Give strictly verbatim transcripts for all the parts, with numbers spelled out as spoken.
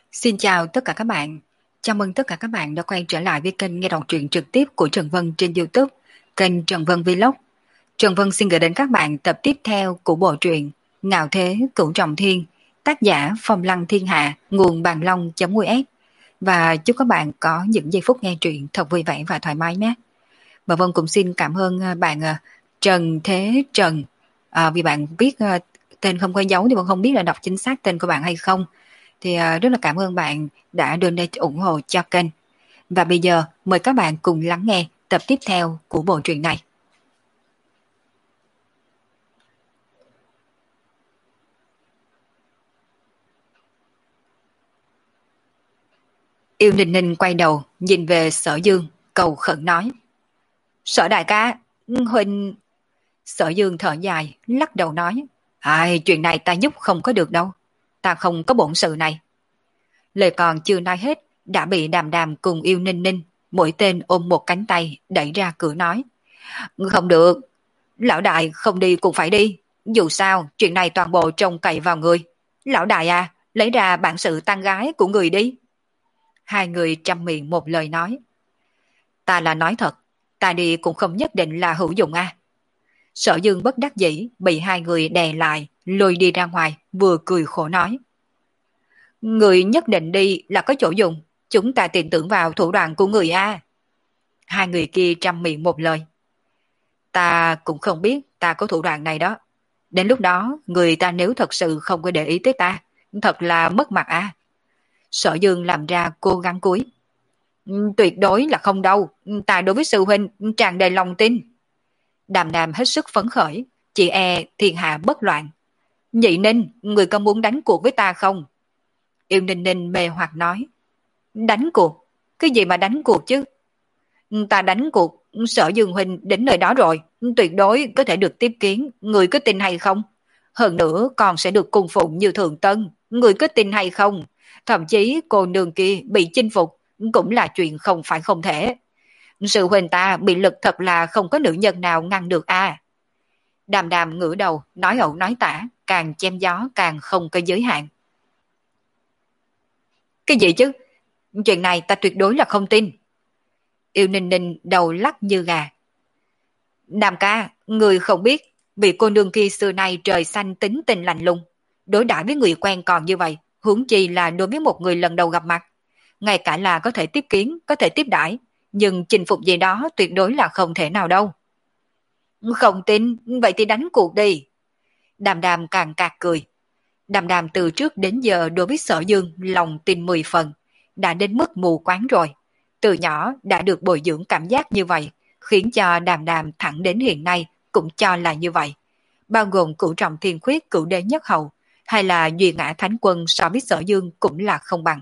Xin chào tất cả các bạn. Chào mừng tất cả các bạn đã quay trở lại với kênh nghe đọc truyện trực tiếp của Trần Vân trên YouTube, kênh Trần Vân Vlog. Trần Vân xin gửi đến các bạn tập tiếp theo của bộ truyện Ngạo Thế Cửu Trọng Thiên, tác giả Phong Lăng Thiên Hạ, nguồn bàn long.us. Và chúc các bạn có những giây phút nghe truyện thật vui vẻ và thoải mái nhé. Và Vân cũng xin cảm ơn bạn Trần Thế Trần, à, vì bạn viết tên không có dấu thì Vân không biết là đọc chính xác tên của bạn hay không. Thì uh, rất là cảm ơn bạn đã donate ủng hộ cho kênh. Và bây giờ mời các bạn cùng lắng nghe tập tiếp theo của bộ truyện này. Yêu Ninh Ninh quay đầu nhìn về Sở Dương, cầu khẩn nói: Sở đại ca, huynh... Sở Dương thở dài, lắc đầu nói: Ai, chuyện này ta giúp không có được đâu, ta không có bổn sự này. Lời còn chưa nói hết đã bị Đàm Đàm cùng Yêu Ninh Ninh mỗi tên ôm một cánh tay đẩy ra cửa nói: Không được, lão đại không đi cũng phải đi, dù sao chuyện này toàn bộ trông cậy vào người. Lão đại à, lấy ra bản sự tang gái của người đi. Hai người trăm miệng một lời nói: Ta là nói thật, ta đi cũng không nhất định là hữu dụng à. Sở Dương bất đắc dĩ bị hai người đè lại lôi đi ra ngoài, vừa cười khổ nói: Người nhất định đi là có chỗ dùng, chúng ta tin tưởng vào thủ đoạn của người a. Hai người kia trăm miệng một lời: Ta cũng không biết ta có thủ đoạn này đó. Đến lúc đó người ta nếu thật sự không có để ý tới ta, thật là mất mặt a. Sở Dương làm ra cố gắng cúi: Tuyệt đối là không đâu, ta đối với sư huynh tràn đầy lòng tin. Đàm Đàm hết sức phấn khởi, chị e thiên hạ bất loạn. Nhị Ninh, người có muốn đánh cuộc với ta không? Yêu Ninh Ninh mê hoặc nói: Đánh cuộc? Cái gì mà đánh cuộc chứ? Ta đánh cuộc, Sở Dương huynh đến nơi đó rồi, tuyệt đối có thể được tiếp kiến, người có tin hay không? Hơn nữa còn sẽ được cung phụng như Thượng Tân, người có tin hay không? Thậm chí cô nương kia bị chinh phục cũng là chuyện không phải không thể. Sự huynh ta bị lực thật là không có nữ nhân nào ngăn được a. À. Đàm Đàm ngửa đầu nói ẩu nói tả, càng chém gió càng không có giới hạn. Cái gì chứ? Chuyện này ta tuyệt đối là không tin. Yêu Ninh Ninh đầu lắc như gà. Đàm ca, người không biết, vì cô nương kia xưa nay trời xanh tính tình lạnh lùng, đối đãi với người quen còn như vậy, huống chi là đối với một người lần đầu gặp mặt. Ngay cả là có thể tiếp kiến, có thể tiếp đãi, nhưng chinh phục gì đó tuyệt đối là không thể nào đâu. Không tin, vậy thì đánh cuộc đi. Đàm Đàm càng cạc cười. Đàm Đàm từ trước đến giờ đối với Sở Dương lòng tin mười phần, đã đến mức mù quáng rồi. Từ nhỏ đã được bồi dưỡng cảm giác như vậy, khiến cho Đàm Đàm thẳng đến hiện nay cũng cho là như vậy. Bao gồm Cửu Trọng Thiên Khuyết, Cửu Đế Nhất Hầu, hay là Duy Ngã Thánh Quân so với Sở Dương cũng là không bằng.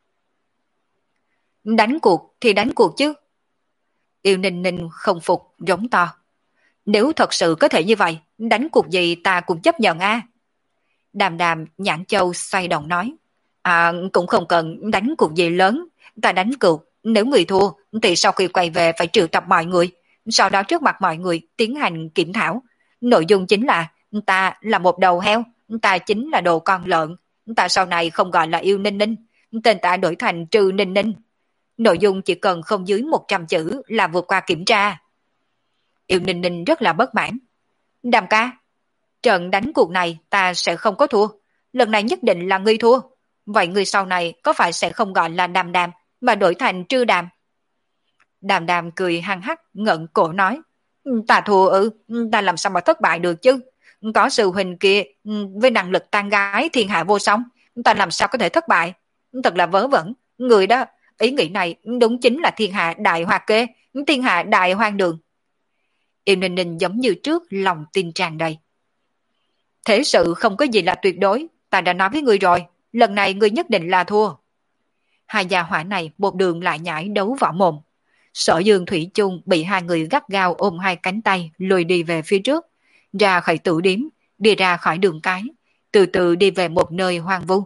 Đánh cuộc thì đánh cuộc chứ. Yêu Ninh Ninh không phục, rống to: Nếu thật sự có thể như vậy, đánh cuộc gì ta cũng chấp nhận a. À. Đàm Đàm nhãn châu xoay động nói: À, cũng không cần đánh cuộc gì lớn, ta đánh cuộc, nếu người thua thì sau khi quay về phải triệu tập mọi người, sau đó trước mặt mọi người tiến hành kiểm thảo. Nội dung chính là ta là một đầu heo, ta chính là đồ con lợn, ta sau này không gọi là Yêu Ninh Ninh, tên ta đổi thành Trừ Ninh Ninh. Nội dung chỉ cần không dưới một trăm chữ là vượt qua kiểm tra. Yêu Ninh Ninh rất là bất mãn. Đàm ca, trận đánh cuộc này ta sẽ không có thua, lần này nhất định là ngươi thua. Vậy ngươi sau này có phải sẽ không gọi là Đàm Đàm mà đổi thành Trư Đàm? Đàm Đàm cười hăng hắc ngẩng cổ nói: Ta thua ư? Ta làm sao mà thất bại được chứ? Có sư huynh kia với năng lực tang gái thiên hạ vô song, ta làm sao có thể thất bại? Thật là vớ vẩn. Người đó, ý nghĩ này đúng chính là thiên hạ đại hoa kê, thiên hạ đại hoang đường. Yêu Ninh Ninh giống như trước lòng tin tràn đầy. Thế sự không có gì là tuyệt đối, ta đã nói với ngươi rồi, lần này ngươi nhất định là thua. Hai gia hỏa này một đường lại nhảy đấu võ mồm. Sở Dương thủy chung bị hai người gắt gao ôm hai cánh tay lùi đi về phía trước, ra khỏi tử điếm, đi ra khỏi đường cái, từ từ đi về một nơi hoang vu.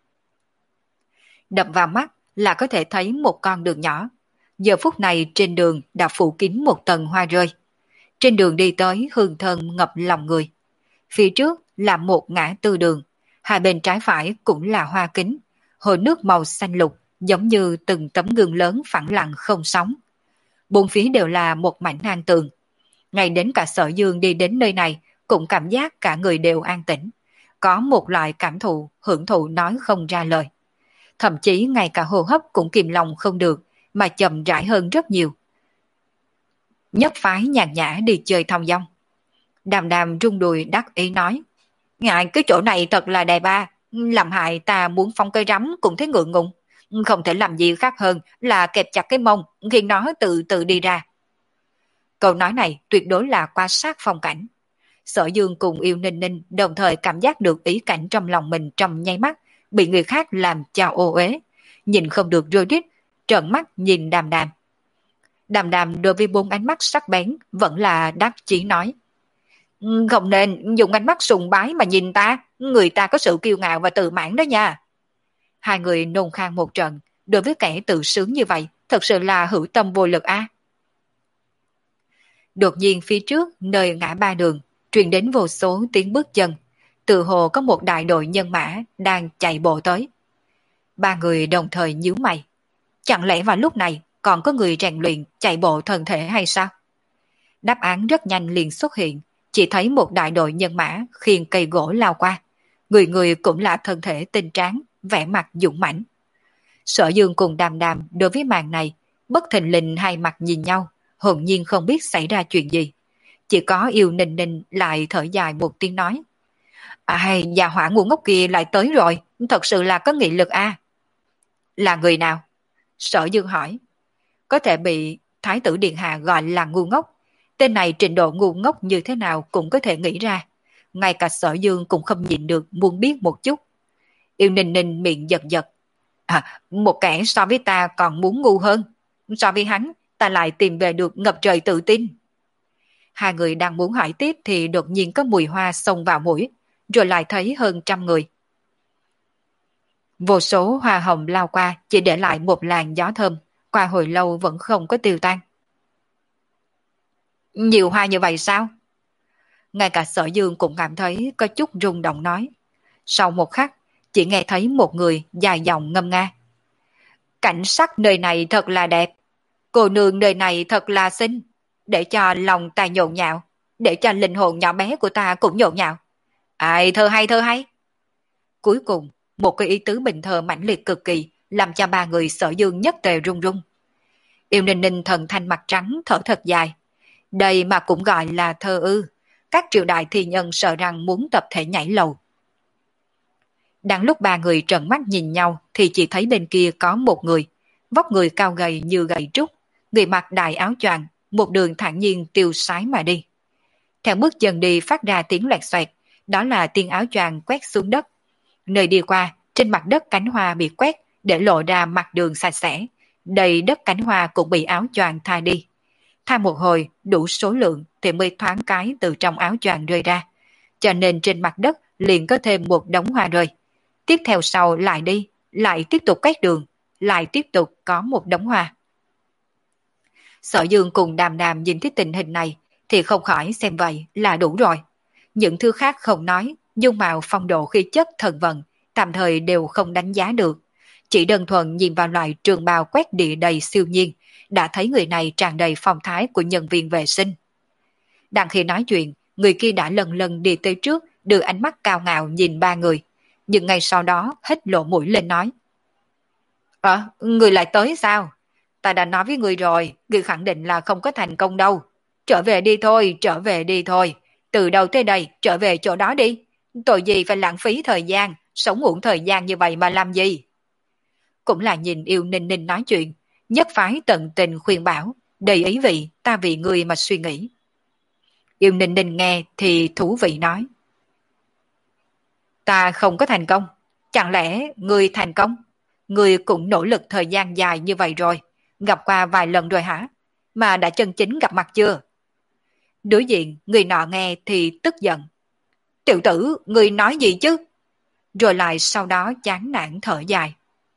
Đập vào mắt là có thể thấy một con đường nhỏ. Giờ phút này trên đường đã phủ kín một tầng hoa rơi. Trên đường đi tới hương thơm ngập lòng người. Phía trước là một ngã tư đường, hai bên trái phải cũng là hoa kính, hồ nước màu xanh lục giống như từng tấm gương lớn phẳng lặng không sóng. Bốn phía đều là một mảnh an tường. Ngay đến cả Sở Dương đi đến nơi này cũng cảm giác cả người đều an tĩnh, có một loại cảm thụ, hưởng thụ nói không ra lời. Thậm chí ngay cả hô hấp cũng kìm lòng không được, mà chậm rãi hơn rất nhiều. Nhất phái nhàn nhã đi chơi thong dong. Đàm đàm rung đùi đắc ý nói, ngại cái chỗ này thật là đẹp à, làm hại ta muốn phong cây rắm cũng thấy ngượng ngùng, không thể làm gì khác hơn là kẹp chặt cái mông khiến nó từ từ đi ra. Câu nói này tuyệt đối là quan sát phong cảnh. Sở Dương cùng Yêu Ninh Ninh đồng thời cảm giác được ý cảnh trong lòng mình trong nháy mắt, bị người khác làm cho ô uế, nhìn không được rơi rít, trợn mắt nhìn đàm đàm. Đàm đàm đối với bốn ánh mắt sắc bén vẫn là đắc chí nói, không nên dùng ánh mắt sùng bái mà nhìn ta, người ta có sự kiêu ngạo và tự mãn đó nha. Hai người nôn khan một trận, đối với kẻ tự sướng như vậy, thật sự là hữu tâm vô lực a. À? Đột nhiên phía trước, nơi ngã ba đường, truyền đến vô số tiếng bước chân, tự hồ có một đại đội nhân mã đang chạy bộ tới. Ba người đồng thời nhíu mày. Chẳng lẽ vào lúc này còn có người rèn luyện chạy bộ thân thể hay sao? Đáp án rất nhanh liền xuất hiện, chỉ thấy một đại đội nhân mã khiêng cây gỗ lao qua. Người người cũng là thân thể tinh tráng, vẻ mặt dũng mãnh. Sở Dương cùng đàm đàm đối với màn này, bất thình lình hai mặt nhìn nhau, hồn nhiên không biết xảy ra chuyện gì. Chỉ có Yêu Ninh Ninh lại thở dài một tiếng nói, ai, già hỏa ngu ngốc kia lại tới rồi, thật sự là có nghị lực a. À? Là người nào? Sở Dương hỏi. Có thể bị Thái tử Điện Hạ gọi là ngu ngốc. Tên này trình độ ngu ngốc như thế nào cũng có thể nghĩ ra. Ngay cả Sở Dương cũng không nhịn được muốn biết một chút. Yêu Ninh Ninh miệng giật giật. À, một kẻ so với ta còn muốn ngu hơn. So với hắn, ta lại tìm về được ngập trời tự tin. Hai người đang muốn hỏi tiếp thì đột nhiên có mùi hoa xông vào mũi, rồi lại thấy hơn trăm người. Vô số hoa hồng lao qua, chỉ để lại một làn gió thơm, qua hồi lâu vẫn không có tiêu tan. Nhiều hoa như vậy sao? Ngay cả Sở Dương cũng cảm thấy có chút rung động nói. Sau một khắc, chỉ nghe thấy một người dài dòng ngâm nga. Cảnh sắc nơi này thật là đẹp, cô nương nơi này thật là xinh, để cho lòng ta nhộn nhạo, để cho linh hồn nhỏ bé của ta cũng nhộn nhạo. Ai, thơ hay thơ hay. Cuối cùng, một cái ý tứ bình thơ mãnh liệt cực kỳ, làm cho ba người Sở Dương nhất tề run run. Yêu Ninh Ninh thần thanh mặt trắng thở thật dài. Đây mà cũng gọi là thơ ư. Các triều đại thi nhân sợ rằng muốn tập thể nhảy lầu. Đang lúc ba người trợn mắt nhìn nhau thì chỉ thấy bên kia có một người, vóc người cao gầy như gậy trúc, người mặc đại áo choàng, một đường thản nhiên tiêu sái mà đi. Theo bước chân đi phát ra tiếng loẹt xoẹt, đó là tiếng áo choàng quét xuống đất. Nơi đi qua, trên mặt đất cánh hoa bị quét để lộ ra mặt đường sạch sẽ, đầy đất cánh hoa cũng bị áo choàng tha đi. Tha một hồi đủ số lượng thì mới thoáng cái từ trong áo choàng rơi ra, cho nên trên mặt đất liền có thêm một đống hoa rơi. Tiếp theo sau lại đi, lại tiếp tục quét đường, lại tiếp tục có một đống hoa. Sở Dương cùng đàm đàm nhìn thấy tình hình này thì không khỏi xem vậy là đủ rồi. Những thứ khác không nói, dung mạo phong độ khí chất thần vận tạm thời đều không đánh giá được. Chỉ đơn thuần nhìn vào loại trường bào quét địa đầy siêu nhiên, đã thấy người này tràn đầy phong thái của nhân viên vệ sinh. Đang khi nói chuyện, người kia đã lần lần đi tới trước, đưa ánh mắt cao ngạo nhìn ba người. Nhưng ngay sau đó hết lộ mũi lên nói. Ờ, người lại tới sao? Ta đã nói với người rồi, người khẳng định là không có thành công đâu. Trở về đi thôi, trở về đi thôi. Từ đầu tới đây, trở về chỗ đó đi. Tội gì phải lãng phí thời gian, sống uổng thời gian như vậy mà làm gì? Cũng là nhìn Yêu Ninh Ninh nói chuyện, nhất phái tận tình khuyên bảo, đầy ý vị, ta vì người mà suy nghĩ. Yêu Ninh Ninh nghe thì thú vị nói. Ta không có thành công, chẳng lẽ người thành công? Người cũng nỗ lực thời gian dài như vậy rồi, gặp qua vài lần rồi hả? Mà đã chân chính gặp mặt chưa? Đối diện, người nọ nghe thì tức giận. Tiểu tử, người nói gì chứ? Rồi lại sau đó chán nản thở dài.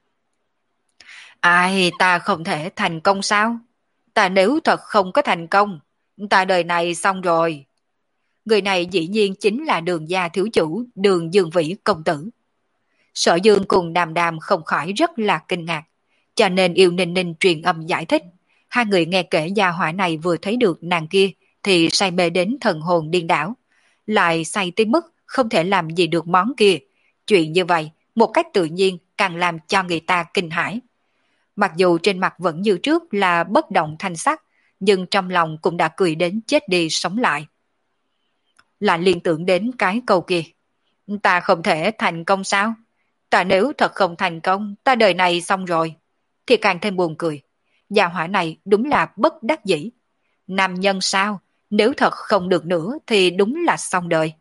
Ai, ta không thể thành công sao? Ta nếu thật không có thành công, ta đời này xong rồi. Người này dĩ nhiên chính là Đường gia thiếu chủ, Đường Dương Vĩ công tử. Sở Dương cùng Đàm Đàm không khỏi rất là kinh ngạc, cho nên Yêu Ninh Ninh truyền âm giải thích. Hai người nghe kể gia hỏa này vừa thấy được nàng kia thì say mê đến thần hồn điên đảo, lại say tới mức không thể làm gì được món kia. Chuyện như vậy, một cách tự nhiên càng làm cho người ta kinh hãi. Mặc dù trên mặt vẫn như trước là bất động thanh sắc, nhưng trong lòng cũng đã cười đến chết đi sống lại. Lại liên tưởng đến cái câu kia. Ta không thể thành công sao? Ta nếu thật không thành công, ta đời này xong rồi. Thì càng thêm buồn cười. Gia hỏa này đúng là bất đắc dĩ. Nam nhân sao? Nếu thật không được nữa thì đúng là xong đời.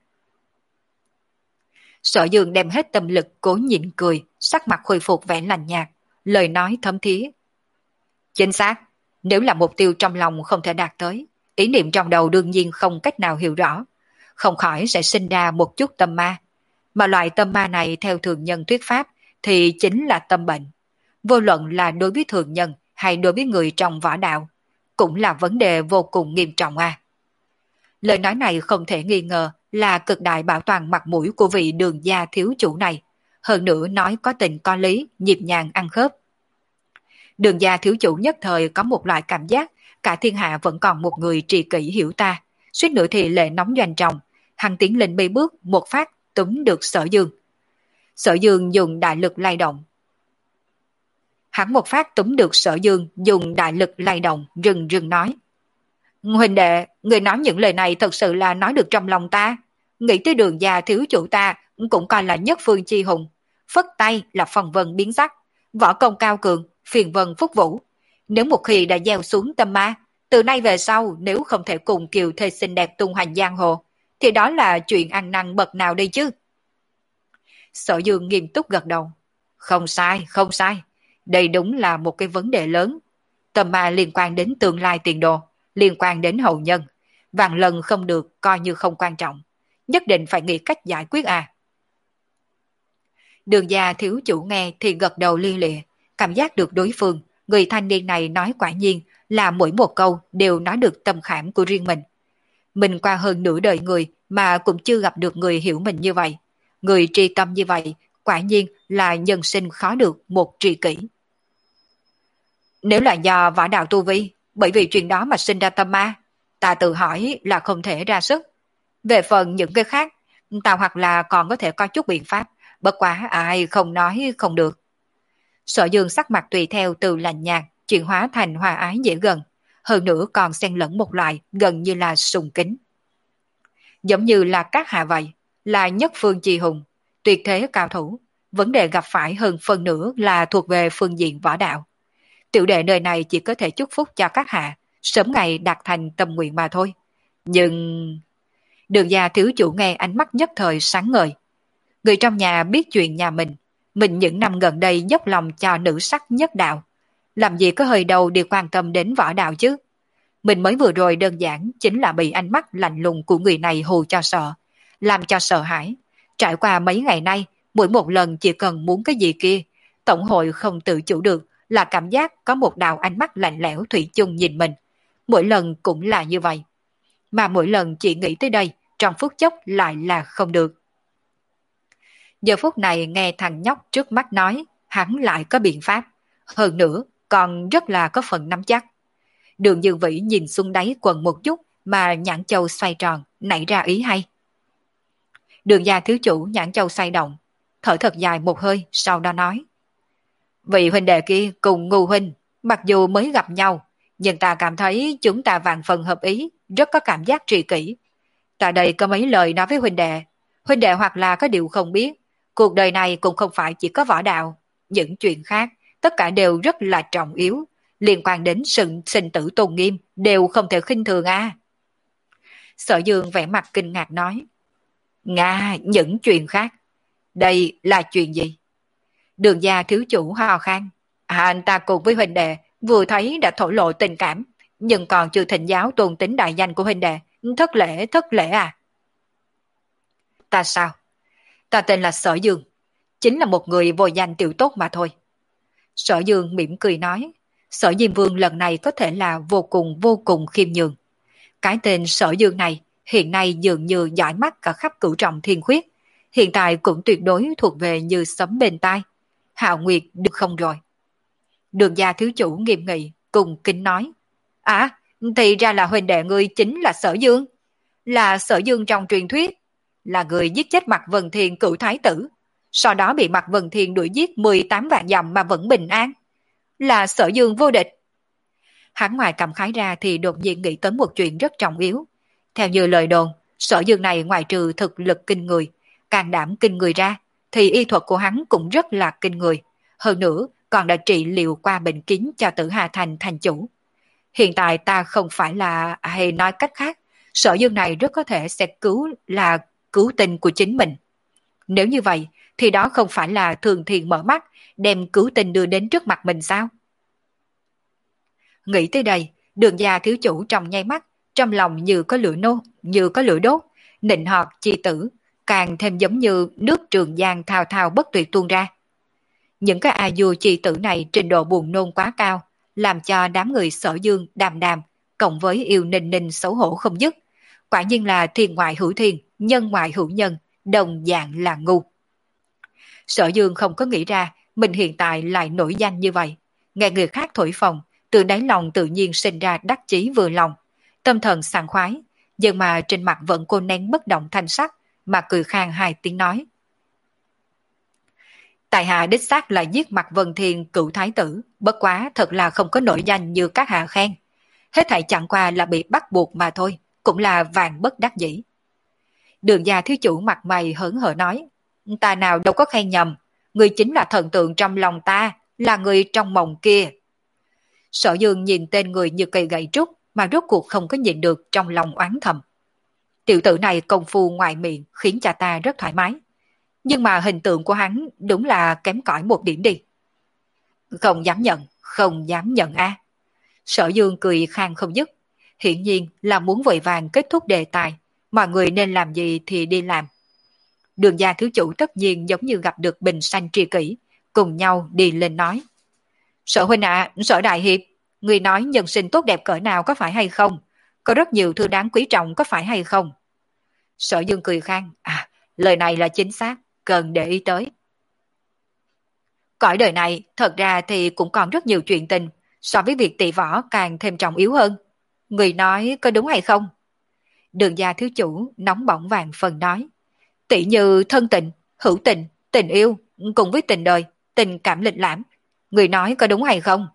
Sở Dương đem hết tâm lực cố nhịn cười, sắc mặt khôi phục vẻ lạnh nhạt, lời nói thấm thía. Chính xác, nếu là mục tiêu trong lòng không thể đạt tới, ý niệm trong đầu đương nhiên không cách nào hiểu rõ, không khỏi sẽ sinh ra một chút tâm ma. Mà loại tâm ma này theo thường nhân thuyết pháp thì chính là tâm bệnh. Vô luận là đối với thường nhân hay đối với người trong võ đạo, cũng là vấn đề vô cùng nghiêm trọng à. Lời nói này không thể nghi ngờ là cực đại bảo toàn mặt mũi của vị Đường gia thiếu chủ này, hơn nữa nói có tình có lý, nhịp nhàng ăn khớp. Đường gia thiếu chủ nhất thời có một loại cảm giác cả thiên hạ vẫn còn một người tri kỷ hiểu ta, suýt nữa thì lệ nóng doanh trọng, hắn tiến lên mấy bước một phát túm được Sở Dương. Sở Dương dùng đại lực lay động. Hắn một phát túm được Sở Dương dùng đại lực lay động, rừng rừng nói. Huynh đệ, người nói những lời này thật sự là nói được trong lòng ta. Nghĩ tới Đường gia thiếu chủ ta cũng coi là nhất phương chi hùng. Phất tay là phong vân biến sắc, võ công cao cường, phiền vân phúc vũ. Nếu một khi đã gieo xuống tâm ma, từ nay về sau nếu không thể cùng kiều thê xinh đẹp tung hoành giang hồ, thì đó là chuyện ăn năn bậc nào đây chứ? Sở Dương nghiêm túc gật đầu. Không sai, không sai. Đây đúng là một cái vấn đề lớn. Tâm ma liên quan đến tương lai tiền đồ, liên quan đến hậu nhân. Vạn lần không được coi như không quan trọng. Nhất định phải nghĩ cách giải quyết à. Đường gia thiếu chủ nghe thì gật đầu li lịa, cảm giác được đối phương, người thanh niên này nói quả nhiên là mỗi một câu đều nói được tâm khảm của riêng mình. Mình qua hơn nửa đời người mà cũng chưa gặp được người hiểu mình như vậy. Người tri tâm như vậy, quả nhiên là nhân sinh khó được một tri kỷ. Nếu là do võ đạo tu vi, bởi vì chuyện đó mà sinh ra tâm ma, ta tự hỏi là không thể ra sức. Về phần những cái khác, ta hoặc là còn có thể có chút biện pháp, bất quá ai không nói không được. Sở Dương sắc mặt tùy theo từ lạnh nhạt, chuyển hóa thành hòa ái dễ gần, hơn nữa còn xen lẫn một loại gần như là sùng kính. Giống như là các hạ vậy, là nhất phương chi hùng, tuyệt thế cao thủ, vấn đề gặp phải hơn phần nữa là thuộc về phương diện võ đạo. Tiểu đệ nơi này chỉ có thể chúc phúc cho các hạ, sớm ngày đạt thành tâm nguyện mà thôi. Nhưng... Đường gia thiếu chủ nghe ánh mắt nhất thời sáng ngời. Người trong nhà biết chuyện nhà mình, mình những năm gần đây dốc lòng cho nữ sắc nhất đạo. Làm gì có hơi đầu đi quan tâm đến võ đạo chứ. Mình mới vừa rồi đơn giản chính là bị ánh mắt lạnh lùng của người này hù cho sợ, làm cho sợ hãi. Trải qua mấy ngày nay, mỗi một lần chỉ cần muốn cái gì kia, tổng hội không tự chủ được là cảm giác có một đạo ánh mắt lạnh lẽo thủy chung nhìn mình. Mỗi lần cũng là như vậy. Mà mỗi lần chỉ nghĩ tới đây, trong phút chốc lại là không được. Giờ phút này nghe thằng nhóc trước mắt nói, hắn lại có biện pháp. Hơn nữa, còn rất là có phần nắm chắc. Đường Dương Vĩ nhìn xuống đáy quần một chút mà nhãn châu xoay tròn, nảy ra ý hay. Đường gia thiếu chủ nhãn châu xoay động, thở thật dài một hơi, sau đó nói. Vị huynh đệ kia cùng Ngưu huynh, mặc dù mới gặp nhau, nhưng ta cảm thấy chúng ta vạn phần hợp ý, rất có cảm giác tri kỷ. Ta đây có mấy lời nói với huynh đệ. Huynh đệ hoặc là có điều không biết, cuộc đời này cũng không phải chỉ có võ đạo. Những chuyện khác, tất cả đều rất là trọng yếu, liên quan đến sự sinh tử tôn nghiêm, đều không thể khinh thường a. À. Sở Dương vẻ mặt kinh ngạc nói. Nga, những chuyện khác. Đây là chuyện gì? Đường gia thiếu chủ ho khan. À, anh ta cùng với huynh đệ, vừa thấy đã thổ lộ tình cảm, nhưng còn chưa thịnh giáo tôn tính đại danh của huynh đệ. Thất lễ, thất lễ à? Ta sao? Ta tên là Sở Dương, chính là một người vô danh tiểu tốt mà thôi. Sở Dương mỉm cười nói, Sở Diêm Vương lần này có thể là vô cùng vô cùng khiêm nhường. Cái tên Sở Dương này hiện nay dường như giỏi mắt cả khắp cửu trọng thiên khuyết, hiện tại cũng tuyệt đối thuộc về như sấm bên tai. Hạo Nguyệt được không rồi? Đường gia thiếu chủ nghiêm nghị, cùng kính nói. À, thì ra là huynh đệ ngươi chính là Sở Dương. Là Sở Dương trong truyền thuyết. Là người giết chết Mạc Vân Thiên cựu thái tử. Sau đó bị Mạc Vân Thiên đuổi giết mười tám vạn dặm mà vẫn bình an. Là Sở Dương vô địch. Hắn ngoài cảm khái ra thì đột nhiên nghĩ tới một chuyện rất trọng yếu. Theo như lời đồn, Sở Dương này ngoài trừ thực lực kinh người, can đảm kinh người ra, thì y thuật của hắn cũng rất là kinh người. Hơn nữa, còn đã trị liệu qua bệnh kín cho Tử Hà Thành thành chủ. Hiện tại ta không phải là, hay nói cách khác, Sở Dương này rất có thể sẽ cứu là cứu tinh của chính mình. Nếu như vậy, thì đó không phải là thường thiền mở mắt, đem cứu tinh đưa đến trước mặt mình sao? Nghĩ tới đây, đường gia thiếu chủ trong nháy mắt, trong lòng như có lửa nô, như có lửa đốt, nịnh họt chi tử, càng thêm giống như nước Trường Giang thao thao bất tuyệt tuôn ra. Những cái a du chi tử này trình độ buồn nôn quá cao, làm cho đám người Sở Dương đàm đàm, cộng với yêu ninh ninh xấu hổ không dứt. Quả nhiên là thiên ngoại hữu thiên, nhân ngoại hữu nhân, đồng dạng là ngu. Sở Dương không có nghĩ ra mình hiện tại lại nổi danh như vậy. Nghe người khác thổi phồng, từ đáy lòng tự nhiên sinh ra đắc chí vừa lòng, tâm thần sảng khoái, nhưng mà trên mặt vẫn cô nén bất động thanh sắc, mà cười khang hai tiếng nói. Tại hạ đích xác là giết Mạc Vân Thiên cựu thái tử, bất quá thật là không có nổi danh như các hạ khen. Hết thảy chẳng qua là bị bắt buộc mà thôi, cũng là vàng bất đắc dĩ. Đường gia thiếu chủ mặt mày hớn hở nói, ta nào đâu có khen nhầm, người chính là thần tượng trong lòng ta, là người trong mộng kia. Sở Dương nhìn tên người như cây gậy trúc mà rốt cuộc không có nhìn được trong lòng oán thầm. Tiểu tử này công phu ngoài miệng khiến cha ta rất thoải mái. Nhưng mà hình tượng của hắn đúng là kém cỏi một điểm đi. Không dám nhận, không dám nhận a. Sở Dương cười khang không dứt. Hiển nhiên là muốn vội vàng kết thúc đề tài. Mọi người nên làm gì thì đi làm. Đường gia thiếu chủ tất nhiên giống như gặp được bình sanh tri kỷ, cùng nhau đi lên nói. Sở huynh ạ, à, Sở đại hiệp, người nói nhân sinh tốt đẹp cỡ nào có phải hay không? Có rất nhiều thứ đáng quý trọng có phải hay không? Sở Dương cười khang, à, lời này là chính xác, cần để ý tới. Cõi đời này thật ra thì cũng còn rất nhiều chuyện tình, so với việc tỷ võ càng thêm trọng yếu hơn. Người nói có đúng hay không? Đường gia thiếu chủ nóng bỏng vàng phần nói. Tỷ như thân tình, hữu tình, tình yêu, cùng với tình đời, tình cảm lịch lãm. Người nói có đúng hay không?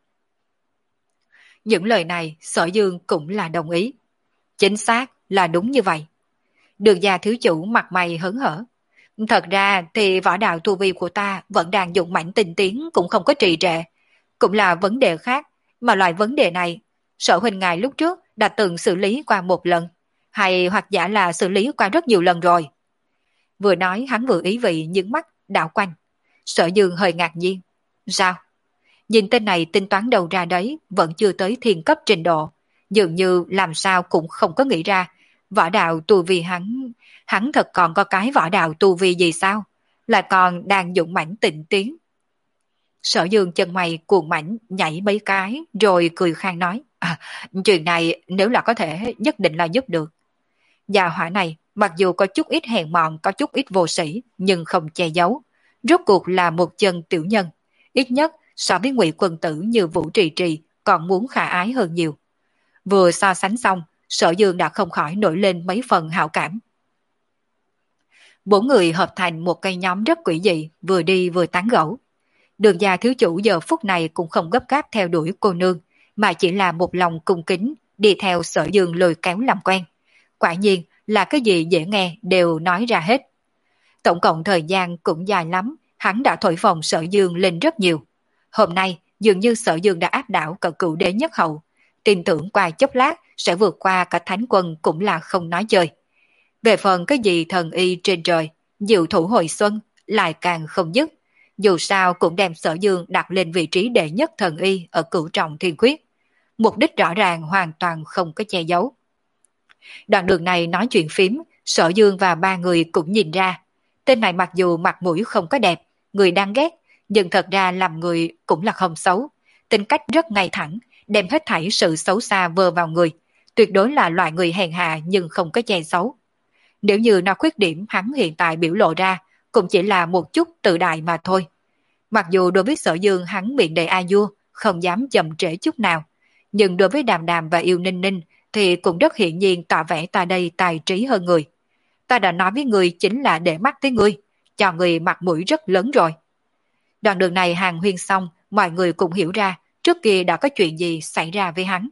Những lời này Sở Dương cũng là đồng ý. Chính xác là đúng như vậy. Đường gia thiếu chủ mặt mày hớn hở. Thật ra thì võ đạo tu vi của ta vẫn đang dụng mãnh tinh tiến, cũng không có trì trệ. Cũng là vấn đề khác, mà loại vấn đề này Sở huynh ngài lúc trước đã từng xử lý qua một lần, hay hoặc giả là xử lý qua rất nhiều lần rồi. Vừa nói hắn vừa ý vị những mắt đảo quanh. Sở Dương hơi ngạc nhiên. Sao? Nhìn tên này tính toán đầu ra đấy, vẫn chưa tới thiên cấp trình độ, dường như làm sao cũng không có nghĩ ra võ đạo tu vi hắn, hắn thật còn có cái võ đạo tu vi gì sao? Lại còn đang dụng mãnh tịnh tiến. Sở Dương chân mày cuồng mãnh nhảy mấy cái rồi cười khang nói, à, chuyện này nếu là có thể nhất định là giúp được. Gia hỏa này mặc dù có chút ít hèn mọn, có chút ít vô sĩ, nhưng không che giấu, rốt cuộc là một chân tiểu nhân, ít nhất so với Ngụy quân tử như Vũ Trì Trì còn muốn khả ái hơn nhiều. Vừa so sánh xong, Sở Dương đã không khỏi nổi lên mấy phần hảo cảm. Bốn người hợp thành một cây nhóm rất quỷ dị, vừa đi vừa tán gẫu. Đường gia thiếu chủ giờ phút này cũng không gấp gáp theo đuổi cô nương, mà chỉ là một lòng cung kính đi theo Sở Dương lôi kéo làm quen. Quả nhiên là cái gì dễ nghe đều nói ra hết. Tổng cộng thời gian cũng dài lắm, hắn đã thổi phồng Sở Dương lên rất nhiều. Hôm nay dường như Sở Dương đã áp đảo cả cựu đế nhất hậu, tin tưởng qua chốc lát sẽ vượt qua cả thánh quân cũng là không nói chơi. Về phần cái gì thần y trên trời, diệu thủ hồi xuân lại càng không dứt, dù sao cũng đem Sở Dương đặt lên vị trí đệ nhất thần y ở cửu trọng thiên quyết. Mục đích rõ ràng hoàn toàn không có che giấu. Đoạn đường này nói chuyện phím, Sở Dương và ba người cũng nhìn ra, tên này mặc dù mặt mũi không có đẹp, người đang ghét, nhưng thật ra làm người cũng là không xấu, tính cách rất ngay thẳng, đem hết thảy sự xấu xa vơ vào người, tuyệt đối là loại người hèn hạ nhưng không có che xấu. Nếu như nó khuyết điểm hắn hiện tại biểu lộ ra, cũng chỉ là một chút tự đại mà thôi. Mặc dù đối với Sở Dương hắn miệng đầy a vua, không dám chậm trễ chút nào, nhưng đối với Đàm Đàm và Yêu Ninh Ninh thì cũng rất hiển nhiên tỏ vẻ ta đây tài trí hơn người. Ta đã nói với người chính là để mắt tới ngươi, cho người mặt mũi rất lớn rồi. Đoạn đường này hàng huyên xong, mọi người cũng hiểu ra trước kia đã có chuyện gì xảy ra với hắn.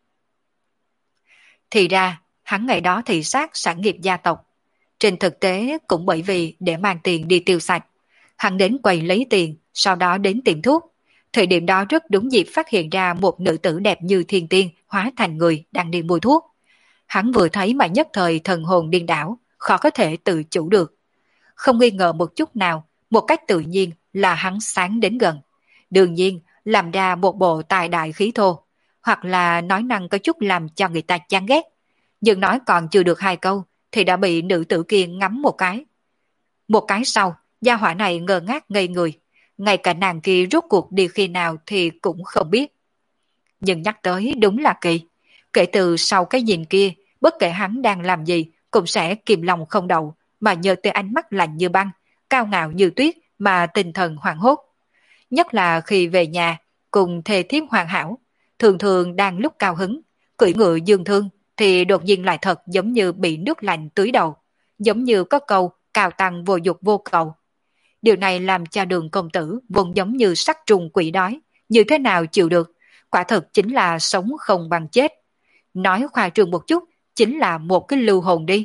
Thì ra, hắn ngày đó thị sát sản nghiệp gia tộc. Trên thực tế cũng bởi vì để mang tiền đi tiêu sạch. Hắn đến quầy lấy tiền, sau đó đến tiệm thuốc. Thời điểm đó rất đúng dịp phát hiện ra một nữ tử đẹp như thiên tiên hóa thành người đang đi mua thuốc. Hắn vừa thấy mà nhất thời thần hồn điên đảo, khó có thể tự chủ được. Không nghi ngờ một chút nào, một cách tự nhiên là hắn sáng đến gần. Đương nhiên, làm ra một bộ tài đại khí thô, hoặc là nói năng có chút làm cho người ta chán ghét. Nhưng nói còn chưa được hai câu, thì đã bị nữ tử kia ngắm một cái. Một cái sau, gia hỏa này ngơ ngác ngây người. Ngay cả nàng kia rốt cuộc đi khi nào thì cũng không biết. Nhưng nhắc tới đúng là kỳ. Kể từ sau cái nhìn kia, bất kể hắn đang làm gì, cũng sẽ kìm lòng không đậu, mà nhờ tới ánh mắt lạnh như băng, cao ngạo như tuyết mà tinh thần hoảng hốt. Nhất là khi về nhà, cùng thê thiếp hoàn hảo, thường thường đang lúc cao hứng, cưỡi ngựa dương thương, thì đột nhiên lại thật giống như bị nước lạnh tưới đầu, giống như có câu cao tăng vô dục vô cầu. Điều này làm cho Đường công tử vốn giống như sắc trùng quỷ đói, như thế nào chịu được, quả thực chính là sống không bằng chết. Nói khoa trương một chút, chính là một cái lưu hồn đi.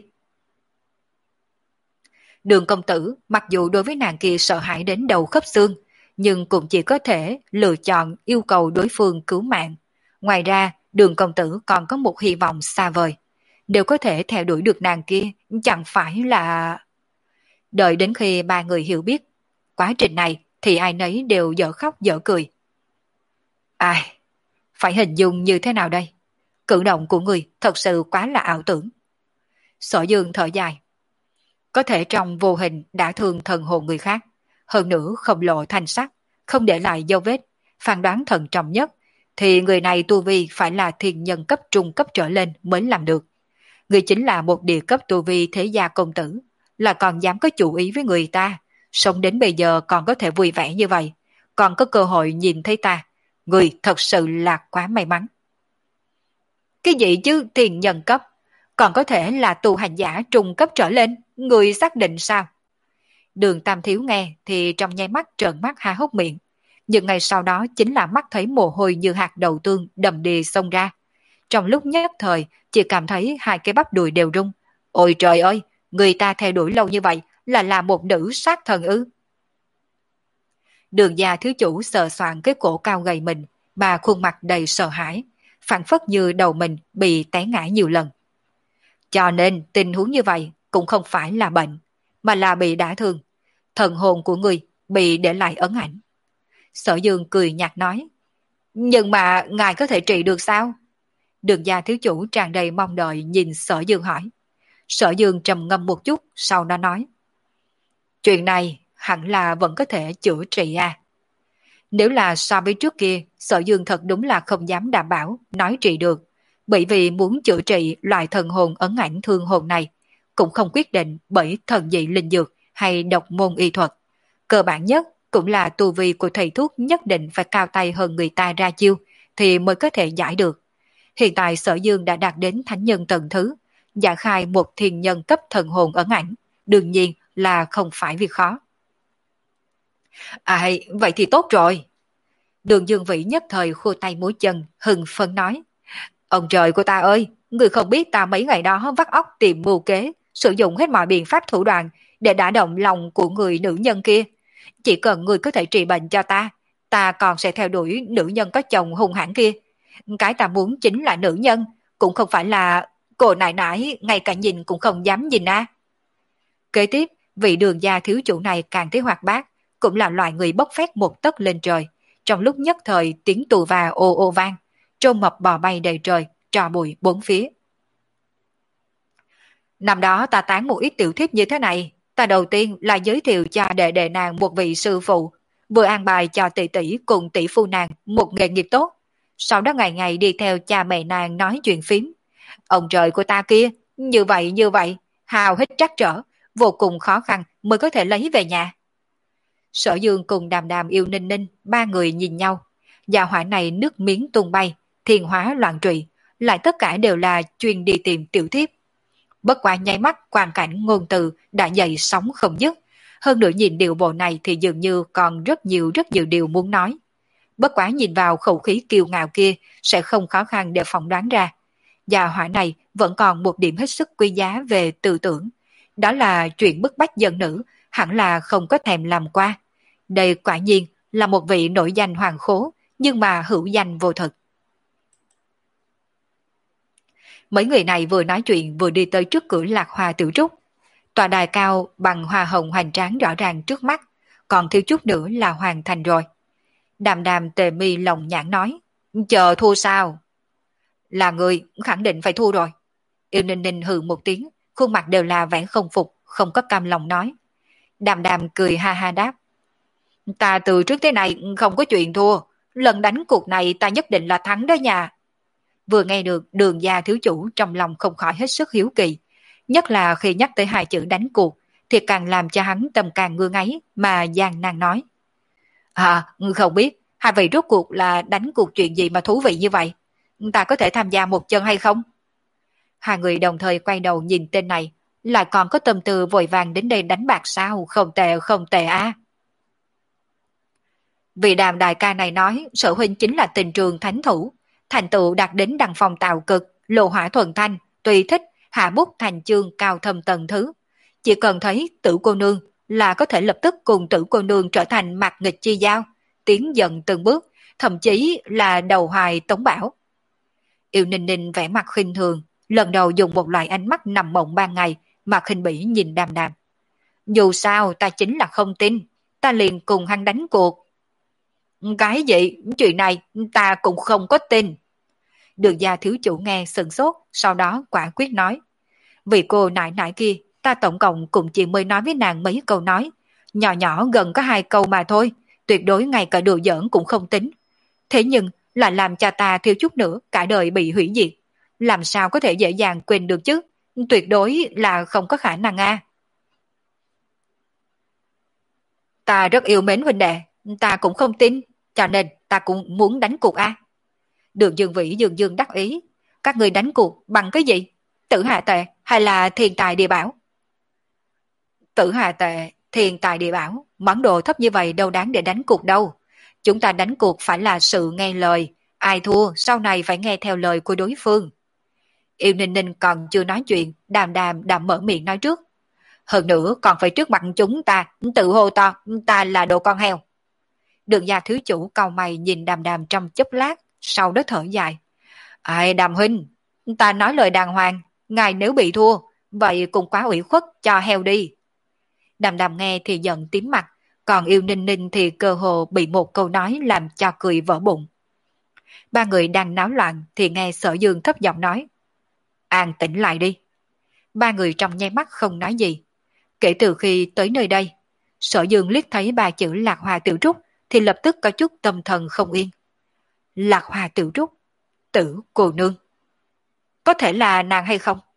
Đường công tử mặc dù đối với nàng kia sợ hãi đến đầu khớp xương, nhưng cũng chỉ có thể lựa chọn yêu cầu đối phương cứu mạng. Ngoài ra, Đường công tử còn có một hy vọng xa vời. Nếu có thể theo đuổi được nàng kia, chẳng phải là... Đợi đến khi ba người hiểu biết quá trình này thì ai nấy đều dở khóc dở cười. Ai, phải hình dung như thế nào đây? Cử động của người thật sự quá là ảo tưởng. Sở Dương thở dài. Có thể trong vô hình đã thương thần hồn người khác, hơn nữa không lộ thanh sắc, không để lại dấu vết, phán đoán thận trọng nhất, thì người này tu vi phải là thiên nhân cấp trung cấp trở lên mới làm được. Người chính là một địa cấp tu vi thế gia công tử, là còn dám có chủ ý với người ta, sống đến bây giờ còn có thể vui vẻ như vậy, còn có cơ hội nhìn thấy ta. Người thật sự là quá may mắn. Cái gì chứ thiên nhân cấp, còn có thể là tu hành giả trung cấp trở lên, người xác định sao? Đường Tam Thiếu nghe thì trong nháy mắt trợn mắt há hốc miệng, nhưng ngày sau đó chính là mắt thấy mồ hôi như hạt đậu tương đầm đìa xông ra. Trong lúc nhất thời chỉ cảm thấy hai cái bắp đùi đều rung. Ôi trời ơi, người ta theo đuổi lâu như vậy là là một nữ sát thần ư? Đường gia thiếu chủ sờ soạn cái cổ cao gầy mình, mà khuôn mặt đầy sợ hãi, phảng phất như đầu mình bị té ngã nhiều lần. Cho nên tình huống như vậy cũng không phải là bệnh, mà là bị đả thương. Thần hồn của người bị để lại ấn ảnh. Sở Dương cười nhạt nói. Nhưng mà ngài có thể trị được sao? Đường gia thiếu chủ tràn đầy mong đợi nhìn Sở Dương hỏi. Sở Dương trầm ngâm một chút, sau đó nói. Chuyện này hẳn là vẫn có thể chữa trị à. Nếu là so với trước kia, Sở Dương thật đúng là không dám đảm bảo nói trị được, bởi vì muốn chữa trị loại thần hồn ấn ảnh thương hồn này, cũng không quyết định bởi thần dị linh dược hay độc môn y thuật. Cơ bản nhất cũng là tu vi của thầy thuốc nhất định phải cao tay hơn người ta ra chiêu, thì mới có thể giải được. Hiện tại Sở Dương đã đạt đến thánh nhân tầng thứ, giả khai một thiên nhân cấp thần hồn ấn ảnh, đương nhiên là không phải việc khó. À, vậy thì tốt rồi. Đường Dương Vĩ nhất thời khua tay múa chân, hừng phấn nói. Ông trời của ta ơi, người không biết ta mấy ngày đó vắt óc tìm mưu kế, sử dụng hết mọi biện pháp thủ đoạn để đả động lòng của người nữ nhân kia. Chỉ cần người có thể trị bệnh cho ta, ta còn sẽ theo đuổi nữ nhân có chồng hung hãn kia. Cái ta muốn chính là nữ nhân, cũng không phải là cô nại nại ngay cả nhìn cũng không dám nhìn à. Kế tiếp, vị đường gia thiếu chủ này càng thấy hoạt bát, cũng là loại người bốc phét một tấc lên trời. Trong lúc nhất thời tiếng tù và ô ô vang, trâu mập bò bay đầy trời, trò bụi bốn phía. Năm đó ta tán một ít tiểu thiếp như thế này, ta đầu tiên là giới thiệu cho đệ đệ nàng một vị sư phụ, vừa an bài cho tỷ tỷ cùng tỷ phu nàng một nghề nghiệp tốt. Sau đó ngày ngày đi theo cha mẹ nàng nói chuyện phím. Ông trời của ta kia, như vậy như vậy, hào hít trắc trở, vô cùng khó khăn mới có thể lấy về nhà. Sở Dương cùng Đàm Đàm Yêu Ninh Ninh ba người nhìn nhau, gia hỏa này nước miếng tung bay, thiên hóa loạn trụy, lại tất cả đều là chuyên đi tìm tiểu thiếp. Bất quá nháy mắt quan cảnh ngôn từ đã dậy sóng không dứt, hơn nữa nhìn điều bộ này thì dường như còn rất nhiều rất nhiều điều muốn nói. Bất quá nhìn vào khẩu khí kiêu ngạo kia sẽ không khó khăn để phỏng đoán ra. Gia hỏa này vẫn còn một điểm hết sức quý giá về tư tưởng, đó là chuyện bức bách dân nữ hẳn là không có thèm làm qua. Đây quả nhiên là một vị nổi danh hoàng khố, nhưng mà hữu danh vô thực. Mấy người này vừa nói chuyện vừa đi tới trước cửa Lạc Hoa Tiểu Trúc. Tòa đài cao bằng hoa hồng hoành tráng rõ ràng trước mắt, còn thiếu chút nữa là hoàn thành rồi. Đàm Đàm tề mi lòng nhãn nói, chờ thua sao? Là người khẳng định phải thua rồi. Yêu Ninh Ninh hừ một tiếng, khuôn mặt đều là vẻ không phục, không có cam lòng nói. Đàm Đàm cười ha ha đáp, ta từ trước tới nay không có chuyện thua, lần đánh cuộc này ta nhất định là thắng đó nha. Vừa nghe được Đường gia thiếu chủ trong lòng không khỏi hết sức hiếu kỳ, nhất là khi nhắc tới hai chữ đánh cuộc thì càng làm cho hắn tâm càng ngưa ngáy mà gian nan nói. À, không biết hai vị rốt cuộc là đánh cuộc chuyện gì mà thú vị như vậy, ta có thể tham gia một chân hay không? Hai người đồng thời quay đầu nhìn tên này, lại còn có tâm tư vội vàng đến đây đánh bạc sao, không tệ không tệ a. À. Vị Đàm đại ca này nói Sở huynh chính là tình trường thánh thủ, thành tựu đạt đến đăng phong tạo cực, lộ hỏa thuần thanh, tùy thích hạ bút thành chương cao thâm tầng thứ. Chỉ cần thấy Tử cô nương là có thể lập tức cùng Tử cô nương trở thành mạc nghịch chi giao, tiến dần từng bước, thậm chí là đầu hoài tống bảo. Yêu Ninh Ninh vẻ mặt khinh thường, lần đầu dùng một loại ánh mắt nằm mộng ban ngày mà khinh bỉ nhìn Đàm Đàm. Dù sao ta chính là không tin, ta liền cùng hắn đánh cuộc. Cái gì? Chuyện này ta cũng không có tin. Đường gia thiếu chủ nghe sừng sốt, sau đó quả quyết nói. Vì cô nại nại kia, ta tổng cộng cũng chỉ mới nói với nàng mấy câu nói. Nhỏ nhỏ gần có hai câu mà thôi, tuyệt đối ngay cả đùa giỡn cũng không tính. Thế nhưng lại làm cho ta thiếu chút nữa cả đời bị hủy diệt. Làm sao có thể dễ dàng quên được chứ? Tuyệt đối là không có khả năng a. À. Ta rất yêu mến huynh đệ, ta cũng không tin, cho nên ta cũng muốn đánh cuộc a. À. Đường Dương Vĩ dương dương đắc ý, các người đánh cuộc bằng cái gì? Tử hạ tệ hay là thiên tài địa bảo? Tử hạ tệ, thiên tài địa bảo, món đồ thấp như vậy đâu đáng để đánh cuộc đâu. Chúng ta đánh cuộc phải là sự nghe lời, ai thua sau này phải nghe theo lời của đối phương. Yêu Ninh Ninh còn chưa nói chuyện, Đàm Đàm đã mở miệng nói trước. Hơn nữa còn phải trước mặt chúng ta tự hô to ta là đồ con heo. Đường gia thứ chủ cau mày nhìn Đàm Đàm trong chốc lát, sau đó thở dài. Ai Đàm huynh, ta nói lời đàng hoàng, ngài nếu bị thua, vậy cũng quá ủy khuất cho heo đi. Đàm Đàm nghe thì giận tím mặt, còn Yêu Ninh Ninh thì cơ hồ bị một câu nói làm cho cười vỡ bụng. Ba người đang náo loạn thì nghe Sở Dương thấp giọng nói. An tĩnh lại đi. Ba người trong nháy mắt không nói gì. Kể từ khi tới nơi đây, Sở Dương liếc thấy ba chữ Lạc Hoa Tiểu Trúc thì lập tức có chút tâm thần không yên. Lạc Hoa Tiểu Trúc, Tử cô nương. Có thể là nàng hay không?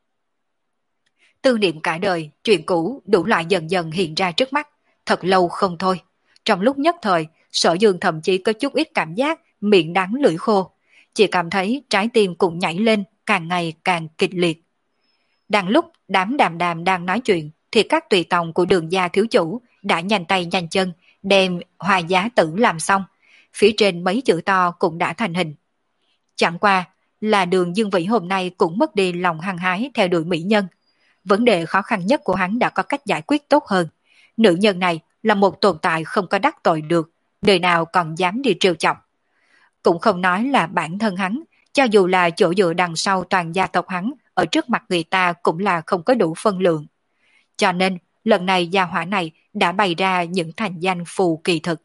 Tư niệm cả đời, chuyện cũ đủ loại dần dần hiện ra trước mắt, thật lâu không thôi. Trong lúc nhất thời, Sở Dương thậm chí có chút ít cảm giác miệng đắng lưỡi khô, chỉ cảm thấy trái tim cũng nhảy lên càng ngày càng kịch liệt. Đang lúc đám Đàm Đàm đang nói chuyện thì các tùy tòng của Đường gia thiếu chủ đã nhanh tay nhanh chân đem hoa giá tử làm xong, phía trên mấy chữ to cũng đã thành hình. Chẳng qua là Đường Dương Vĩ hôm nay cũng mất đi lòng hăng hái theo đuổi mỹ nhân. Vấn đề khó khăn nhất của hắn đã có cách giải quyết tốt hơn. Nữ nhân này là một tồn tại không có đắc tội được, đời nào còn dám đi trêu chọc. Cũng không nói là bản thân hắn, cho dù là chỗ dựa đằng sau toàn gia tộc hắn, ở trước mặt người ta cũng là không có đủ phân lượng. Cho nên, lần này gia hỏa này đã bày ra những thành danh phù kỳ thực.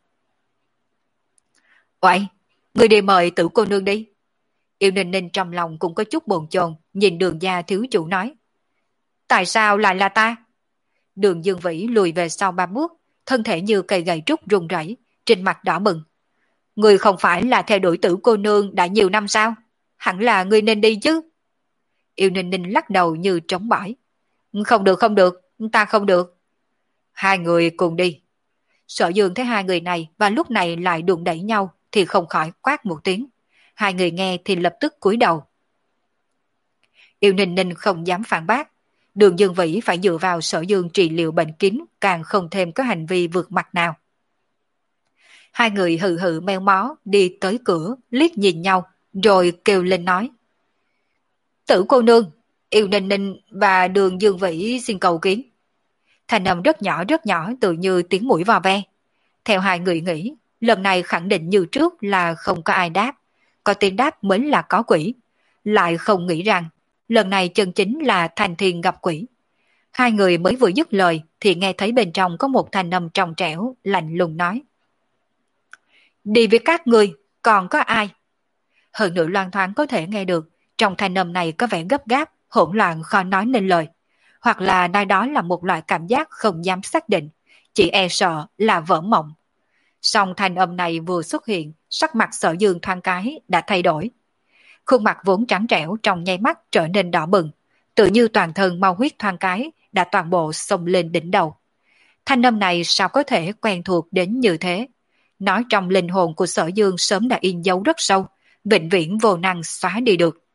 Uầy, người đi mời Tử cô nương đi. Yêu Ninh Ninh trong lòng cũng có chút bồn chồn, nhìn Đường gia thiếu chủ nói. Tại sao lại là ta? Đường Dương Vĩ lùi về sau ba bước, thân thể như cây gậy trúc run rẩy, trên mặt đỏ bừng. Người không phải là theo đuổi Tử cô nương đã nhiều năm sao? Hẳn là người nên đi chứ. Yêu Ninh Ninh lắc đầu như trống bỏi. Không được không được, ta không được. Hai người cùng đi. Sở Dương thấy hai người này và lúc này lại đụng đẩy nhau thì không khỏi quát một tiếng. Hai người nghe thì lập tức cúi đầu. Yêu Ninh Ninh không dám phản bác. Đường Dương Vĩ phải dựa vào Sở Dương trị liệu bệnh kín, càng không thêm có hành vi vượt mặt nào. Hai người hừ hừ meo mó đi tới cửa, liếc nhìn nhau, rồi kêu lên nói. Tử cô nương, Yêu Ninh Ninh và Đường Dương Vĩ xin cầu kiến. Thành âm rất nhỏ rất nhỏ tự như tiếng mũi vò ve. Theo hai người nghĩ, lần này khẳng định như trước là không có ai đáp, có tiếng đáp mới là có quỷ. Lại không nghĩ rằng, lần này chân chính là thành thiên gặp quỷ. Hai người mới vừa dứt lời thì nghe thấy bên trong có một thanh âm trong trẻo, lạnh lùng nói. Đi với các người, còn có ai? Hơn nữa loan thoáng có thể nghe được, trong thanh âm này có vẻ gấp gáp, hỗn loạn khó nói nên lời. Hoặc là nơi đó là một loại cảm giác không dám xác định, chỉ e sợ là vỡ mộng. Song thanh âm này vừa xuất hiện, sắc mặt Sở Dương thoáng cái đã thay đổi. Khuôn mặt vốn trắng trẻo trong nháy mắt trở nên đỏ bừng, tự như toàn thân mau huyết thoáng cái đã toàn bộ xông lên đỉnh đầu. Thanh âm này sao có thể quen thuộc đến như thế? Nói trong linh hồn của Sở Dương sớm đã in dấu rất sâu, vĩnh viễn vô năng xóa đi được.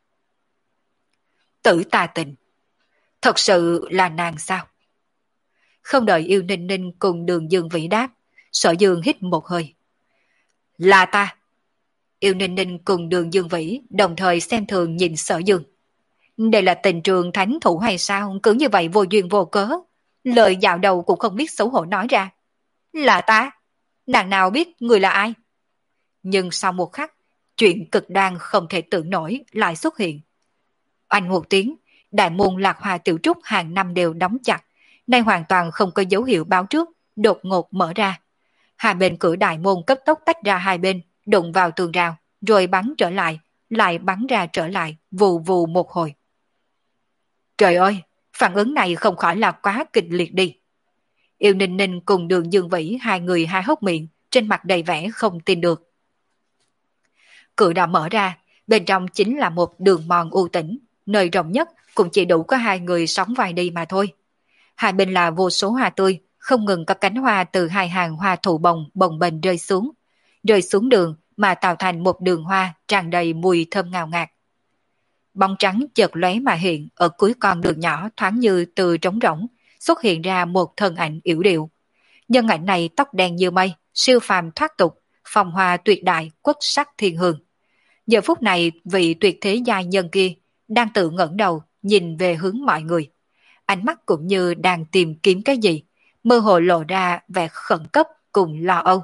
Tử tà tình. Thật sự là nàng sao? Không đợi Yêu Ninh Ninh cùng Đường Dương Vĩ đáp, Sở Dương hít một hơi. Là ta. Yêu Ninh Ninh cùng Đường Dương Vĩ đồng thời xem thường nhìn Sở Dương. Đây là tình trường thánh thủ hay sao? Cứ như vậy vô duyên vô cớ. Lời dạo đầu cũng không biết xấu hổ nói ra. Là ta? Nàng nào biết người là ai? Nhưng sau một khắc, chuyện cực đoan không thể tưởng nổi lại xuất hiện. Oanh một tiếng, đại môn Lạc Hoa Tiểu Trúc hàng năm đều đóng chặt, nay hoàn toàn không có dấu hiệu báo trước, đột ngột mở ra. Hai bên cửa đại môn cấp tốc tách ra hai bên, đụng vào tường rào, rồi bắn trở lại, lại bắn ra trở lại, vù vù một hồi. Trời ơi, phản ứng này không khỏi là quá kịch liệt đi. Yêu Ninh Ninh cùng Đường Dương Vĩ hai người hai hốc miệng, trên mặt đầy vẻ không tin được. Cửa đã mở ra, bên trong chính là một đường mòn u tĩnh, nơi rộng nhất cũng chỉ đủ có hai người sóng vai đi mà thôi. Hai bên là vô số hoa tươi, không ngừng có cánh hoa từ hai hàng hoa thụ bồng bồng bềnh rơi xuống, rơi xuống đường mà tạo thành một đường hoa tràn đầy mùi thơm ngào ngạt. Bóng trắng chợt lóe mà hiện ở cuối con đường nhỏ thoáng như từ trống rỗng, xuất hiện ra một thân ảnh yểu điệu. Nhân ảnh này tóc đen như mây, siêu phàm thoát tục, phong hoa tuyệt đại, quốc sắc thiên hương. Giờ phút này vị tuyệt thế giai nhân kia đang tự ngẩng đầu nhìn về hướng mọi người. Ánh mắt cũng như đang tìm kiếm cái gì, mơ hồ lộ ra vẻ khẩn cấp cùng lo âu.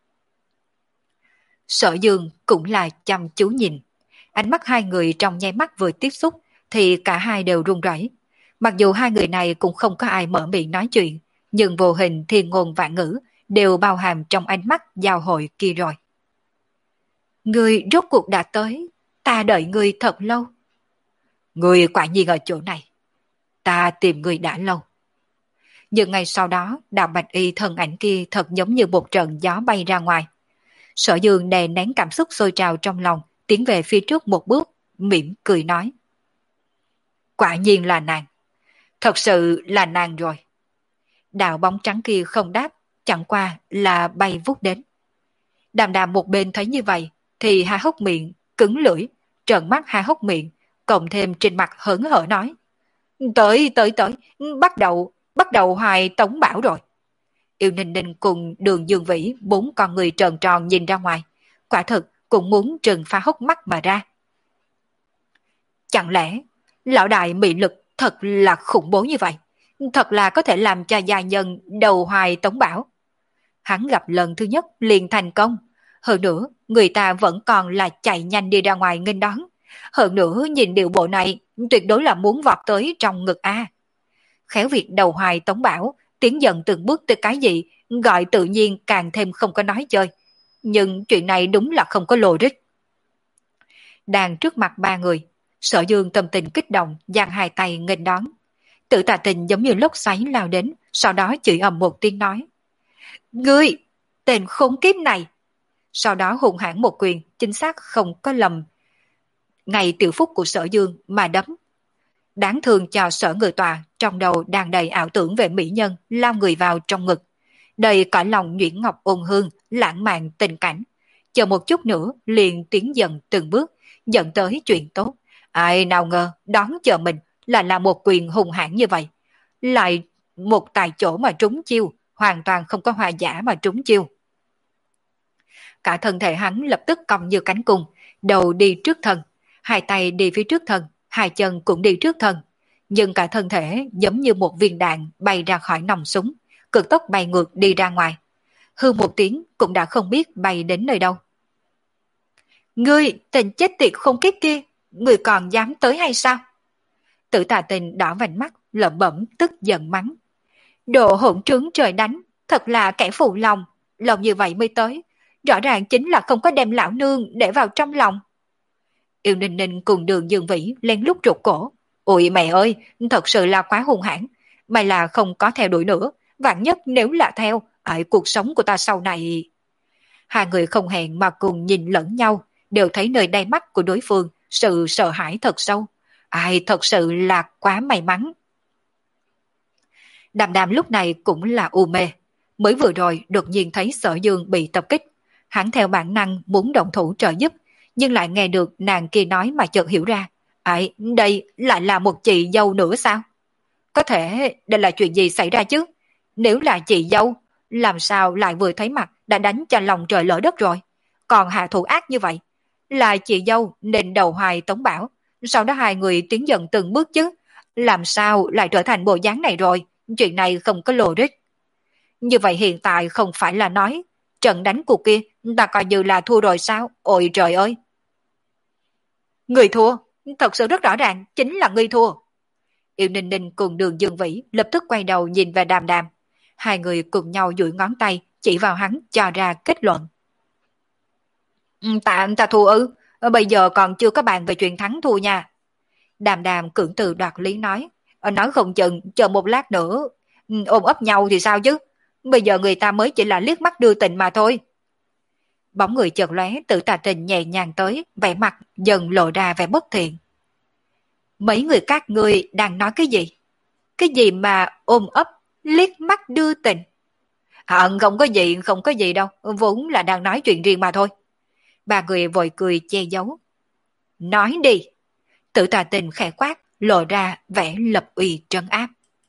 Sở Dương cũng là chăm chú nhìn. Ánh mắt hai người trong nháy mắt vừa tiếp xúc thì cả hai đều run rẩy. Mặc dù hai người này cũng không có ai mở miệng nói chuyện, nhưng vô hình thiên ngôn vạn ngữ đều bao hàm trong ánh mắt giao hội kia rồi. Ngươi rốt cuộc đã tới, ta đợi ngươi thật lâu. Ngươi quả nhiên ở chỗ này, ta tìm ngươi đã lâu. Nhưng ngày sau đó, đạo bạch y thân ảnh kia thật giống như một trận gió bay ra ngoài. Sở Dương đè nén cảm xúc sôi trào trong lòng, tiến về phía trước một bước, mỉm cười nói. Quả nhiên là nàng, thật sự là nàng rồi. Đạo bóng trắng kia không đáp, chẳng qua là bay vút đến. Đàm đàm một bên thấy như vậy, thì hai hốc miệng, cứng lưỡi, trợn mắt hai hốc miệng, cộng thêm trên mặt hớn hở nói. Tới, tới, tới, bắt đầu, bắt đầu hoài tống bảo rồi. Yêu Ninh Ninh cùng Đường Dương Vĩ bốn con người tròn tròn nhìn ra ngoài, quả thực cũng muốn trừng pha hốc mắt mà ra. Chẳng lẽ, lão đại mị lực thật là khủng bố như vậy, thật là có thể làm cho gia nhân đầu hoài tống bảo. Hắn gặp lần thứ nhất liền thành công, hơn nữa người ta vẫn còn là chạy nhanh đi ra ngoài nghênh đón. Hơn nữa nhìn điệu bộ này tuyệt đối là muốn vọt tới trong ngực A. Khéo việc đầu hoài tống bảo, tiến dần từng bước tới cái gì, gọi tự nhiên càng thêm không có nói chơi. Nhưng chuyện này đúng là không có lồ rích. Đang trước mặt ba người, Sở Dương tâm tình kích động, giang hai tay nghênh đón. Tự Tà Tình giống như lốc xoáy lao đến, sau đó chửi ầm một tiếng nói. Ngươi, tên khốn kiếp này! Sau đó hùng hãn một quyền, chính xác không có lầm. Ngày tiểu phúc của Sở Dương mà đấm. Đáng thương cho Sở Ngự Tọa, trong đầu đang đầy ảo tưởng về mỹ nhân lao người vào trong ngực. Đầy cõi lòng nhuyễn ngọc ôn hương, lãng mạn tình cảnh. Chờ một chút nữa liền tiến dần từng bước, dẫn tới chuyện tốt. Ai nào ngờ đón chờ mình là là một quyền hùng hãn như vậy. Lại một tại chỗ mà trúng chiêu, hoàn toàn không có hòa giả mà trúng chiêu. Cả thân thể hắn lập tức cong như cánh cung, đầu đi trước thân, hai tay đi phía trước thân, hai chân cũng đi trước thân. Nhưng cả thân thể giống như một viên đạn bay ra khỏi nòng súng, cực tốc bay ngược đi ra ngoài. Hư một tiếng cũng đã không biết bay đến nơi đâu. Ngươi, tên chết tiệt không kiếp kia, ngươi còn dám tới hay sao? Tử Tà Tình đỏ vành mắt, lẩm bẩm tức giận mắng. Đồ hỗn trướng trời đánh, thật là kẻ phụ lòng, lòng như vậy mới tới. Rõ ràng chính là không có đem lão nương để vào trong lòng. Yêu Ninh Ninh cùng Đường Dương Vĩ lén lút rụt cổ. Ôi mẹ ơi, thật sự là quá hung hãn. May là không có theo đuổi nữa, vạn nhất nếu là theo, ở cuộc sống của ta sau này. Hai người không hẹn mà cùng nhìn lẫn nhau, đều thấy nơi đáy mắt của đối phương sự sợ hãi thật sâu. Ai thật sự là quá may mắn. Đàm Đàm lúc này cũng là u mê. Mới vừa rồi đột nhiên thấy Sở Dương bị tập kích. Hắn theo bản năng muốn động thủ trợ giúp, nhưng lại nghe được nàng kia nói mà chợt hiểu ra. Ai, đây lại là một chị dâu nữa sao? Có thể đây là chuyện gì xảy ra chứ? Nếu là chị dâu, làm sao lại vừa thấy mặt đã đánh cho lòng trời lỡ đất rồi? Còn hạ thủ ác như vậy. Là chị dâu nên đầu hoài tống bảo. Sau đó hai người tiến dần từng bước chứ. Làm sao lại trở thành bộ dáng này rồi? Chuyện này không có logic. Như vậy hiện tại không phải là nói trận đánh cuộc kia ta coi như là thua rồi sao? Ôi trời ơi! Người thua, thật sự rất rõ ràng, chính là ngươi thua. Yêu Ninh Ninh cùng Đường Dương Vĩ lập tức quay đầu nhìn về Đàm Đàm. Hai người cùng nhau duỗi ngón tay chỉ vào hắn cho ra kết luận. Ta, ta thua ư, bây giờ còn chưa có bàn về chuyện thắng thua nha. Đàm Đàm cưỡng từ đoạt lý nói. Nói không chừng, chờ một lát nữa, ôm ấp nhau thì sao chứ? Bây giờ người ta mới chỉ là liếc mắt đưa tình mà thôi. Bóng người chợt lóe, Tử Tà Tình nhẹ nhàng tới, vẻ mặt dần lộ ra vẻ bất thiện. Mấy người các ngươi đang nói cái gì? Cái gì mà ôm ấp, liếc mắt đưa tình? À, không có gì, không có gì đâu, vốn là đang nói chuyện riêng mà thôi. Ba người vội cười che giấu. Nói đi. Tử Tà Tình khẽ quát, lộ ra vẻ lập uy trấn áp.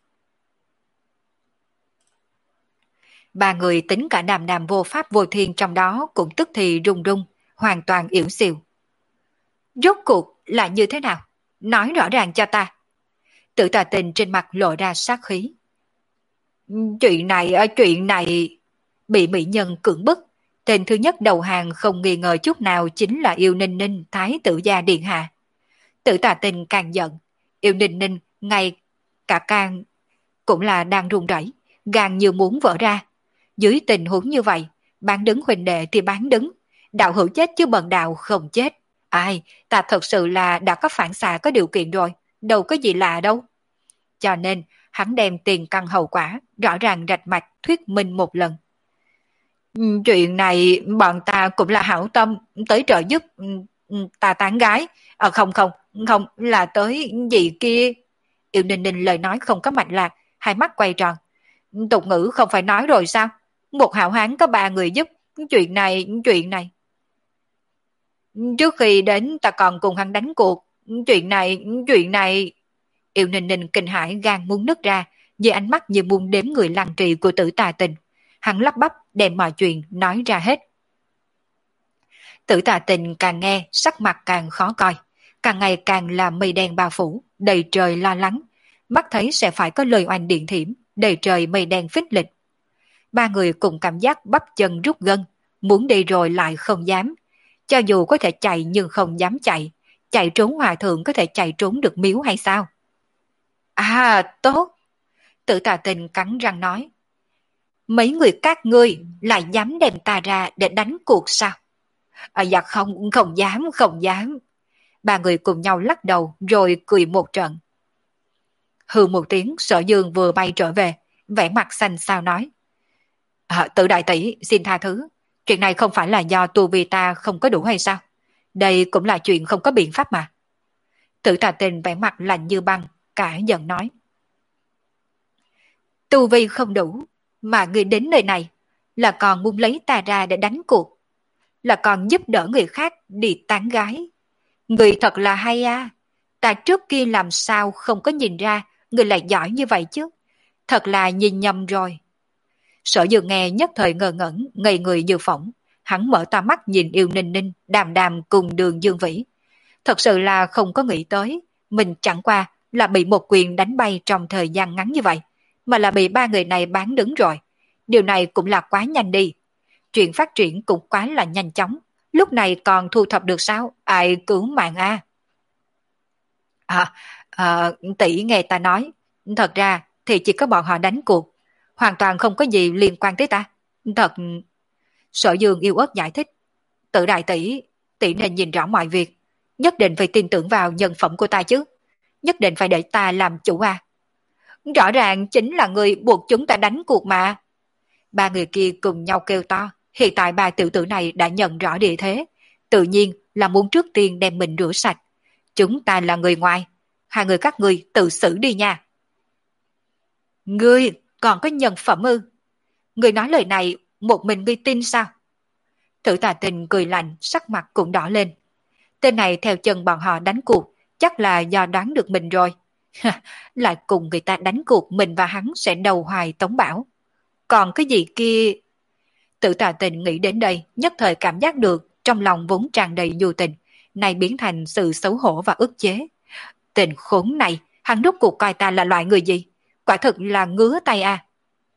Ba người tính cả Đàm Đàm vô pháp vô thiên trong đó cũng tức thì rung rung, hoàn toàn yếu xìu. Rốt cuộc là như thế nào? Nói rõ ràng cho ta. Tử Tà Tình trên mặt lộ ra sát khí. Chuyện này, chuyện này... Bị mỹ nhân cưỡng bức. Tên thứ nhất đầu hàng không nghi ngờ chút nào chính là Yêu Ninh Ninh Thái tử gia điện hạ. Tử Tà Tình càng giận. Yêu Ninh Ninh ngay cả càng cũng là đang run rẩy, gan như muốn vỡ ra. Dưới tình huống như vậy, bán đứng huynh đệ thì bán đứng. Đạo hữu chết chứ bần đạo không chết. Ai, ta thật sự là đã có phản xạ có điều kiện rồi, đâu có gì lạ đâu. Cho nên, hắn đem tiền căn hậu quả, rõ ràng rạch mạch thuyết minh một lần. Chuyện này bọn ta cũng là hảo tâm, tới trợ giúp ta tán gái. À, không không, không, là tới gì kia. Yêu Ninh Ninh lời nói không có mạch lạc, hai mắt quay tròn. Tục ngữ không phải nói rồi sao? Một hảo hán có ba người giúp, chuyện này, chuyện này. Trước khi đến ta còn cùng hắn đánh cuộc, chuyện này, chuyện này. Yêu Ninh Ninh kinh hãi gan muốn nứt ra, với ánh mắt như muốn đếm người lăng trì của Tử Tà Tình. Hắn lắp bắp đem mọi chuyện nói ra hết. Tử Tà Tình càng nghe sắc mặt càng khó coi, càng ngày càng là mây đen bao phủ, đầy trời lo lắng, mắt thấy sẽ phải có lời oanh điện thiểm, đầy trời mây đen phích lịch. Ba người cùng cảm giác bắp chân rút gân, muốn đi rồi lại không dám. Cho dù có thể chạy nhưng không dám chạy, chạy trốn hòa thượng có thể chạy trốn được miếu hay sao? À, tốt! Tử Tà Tình cắn răng nói. Mấy người các ngươi lại dám đem ta ra để đánh cuộc sao? À, dạ không, không dám, không dám. Ba người cùng nhau lắc đầu rồi cười một trận. Hừ một tiếng, Sở Dương vừa bay trở về, vẻ mặt xanh xao nói. À, Tử đại tỷ, xin tha thứ. Chuyện này không phải là do tu vi ta không có đủ hay sao? Đây cũng là chuyện không có biện pháp mà. Tử Tà Tình vẻ mặt lạnh như băng, cả giận nói. Tu vi không đủ, mà ngươi đến nơi này là còn muốn lấy ta ra để đánh cuộc, là còn giúp đỡ người khác đi tán gái. Ngươi thật là hay à, ta trước kia làm sao không có nhìn ra ngươi lại giỏi như vậy chứ, thật là nhìn nhầm rồi. Sở Dương nghe nhất thời ngơ ngẩn, ngây người như phỏng, hắn mở to mắt nhìn Yêu Ninh Ninh đàm đàm cùng Đường Dương Vĩ. Thật sự là không có nghĩ tới, mình chẳng qua là bị một quyền đánh bay trong thời gian ngắn như vậy, mà là bị ba người này bán đứng rồi. Điều này cũng là quá nhanh đi. Chuyện phát triển cũng quá là nhanh chóng, lúc này còn thu thập được sao, ai cứu mạng a? À, à, tỷ nghe ta nói, thật ra thì chỉ có bọn họ đánh cuộc, hoàn toàn không có gì liên quan tới ta. Thật... Sở Dương yêu ớt giải thích. Tự đại tỷ, tỷ nên nhìn rõ mọi việc, nhất định phải tin tưởng vào nhân phẩm của ta chứ, nhất định phải để ta làm chủ à. Rõ ràng chính là người buộc chúng ta đánh cuộc mà. Ba người kia cùng nhau kêu to, hiện tại ba tiểu tử này đã nhận rõ địa thế, tự nhiên là muốn trước tiên đem mình rửa sạch. Chúng ta là người ngoài, hai người các ngươi tự xử đi nha. Ngươi còn có nhân phẩm ư? Ngươi nói lời này một mình ngươi tin sao? Thử Tà Tình cười lạnh, sắc mặt cũng đỏ lên. Tên này theo chân bọn họ đánh cuộc, chắc là do đoán được mình rồi. Lại cùng người ta đánh cuộc mình và hắn sẽ đầu hoài tống bảo. Còn cái gì kia... Tử Tà Tình nghĩ đến đây, nhất thời cảm giác được trong lòng vốn tràn đầy nhu tình, này biến thành sự xấu hổ và ức chế. Tình khốn này, hắn rốt cuộc coi ta là loại người gì? Quả thực là ngứa tay à.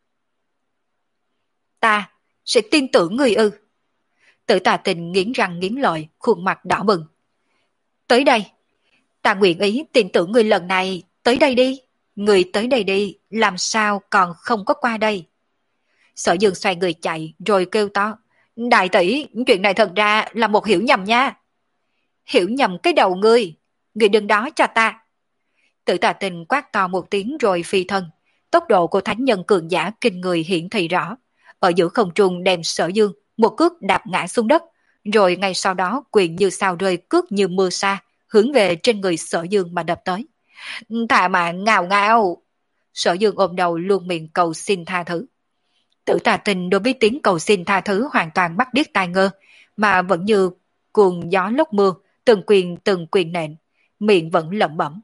Ta sẽ tin tưởng người ư? Tử Tà Tình nghiến răng nghiến lợi, khuôn mặt đỏ bừng. Tới đây, ta nguyện ý tin tưởng người lần này, tới đây đi. Người tới đây đi, làm sao còn không có qua đây? Sở Dương xoay người chạy rồi kêu to. Đại tỷ, chuyện này thật ra là một hiểu nhầm nha. Hiểu nhầm cái đầu ngươi, ngươi đừng đó cho ta. Tử Tà Tình quát to một tiếng rồi phi thân. Tốc độ của thánh nhân cường giả kinh người hiển thị rõ. Ở giữa không trung đem Sở Dương một cước đạp ngã xuống đất, rồi ngay sau đó quyền như sao rơi, cước như mưa sa, hướng về trên người Sở Dương mà đập tới. Thà mạng ngào ngào. Sở Dương ôm đầu luôn miệng cầu xin tha thứ. Tử Tà Tình đối với tiếng cầu xin tha thứ hoàn toàn mắt điếc tai ngơ, mà vẫn như cuồng gió lốc mưa, từng quyền từng quyền nện, miệng vẫn lẩm bẩm.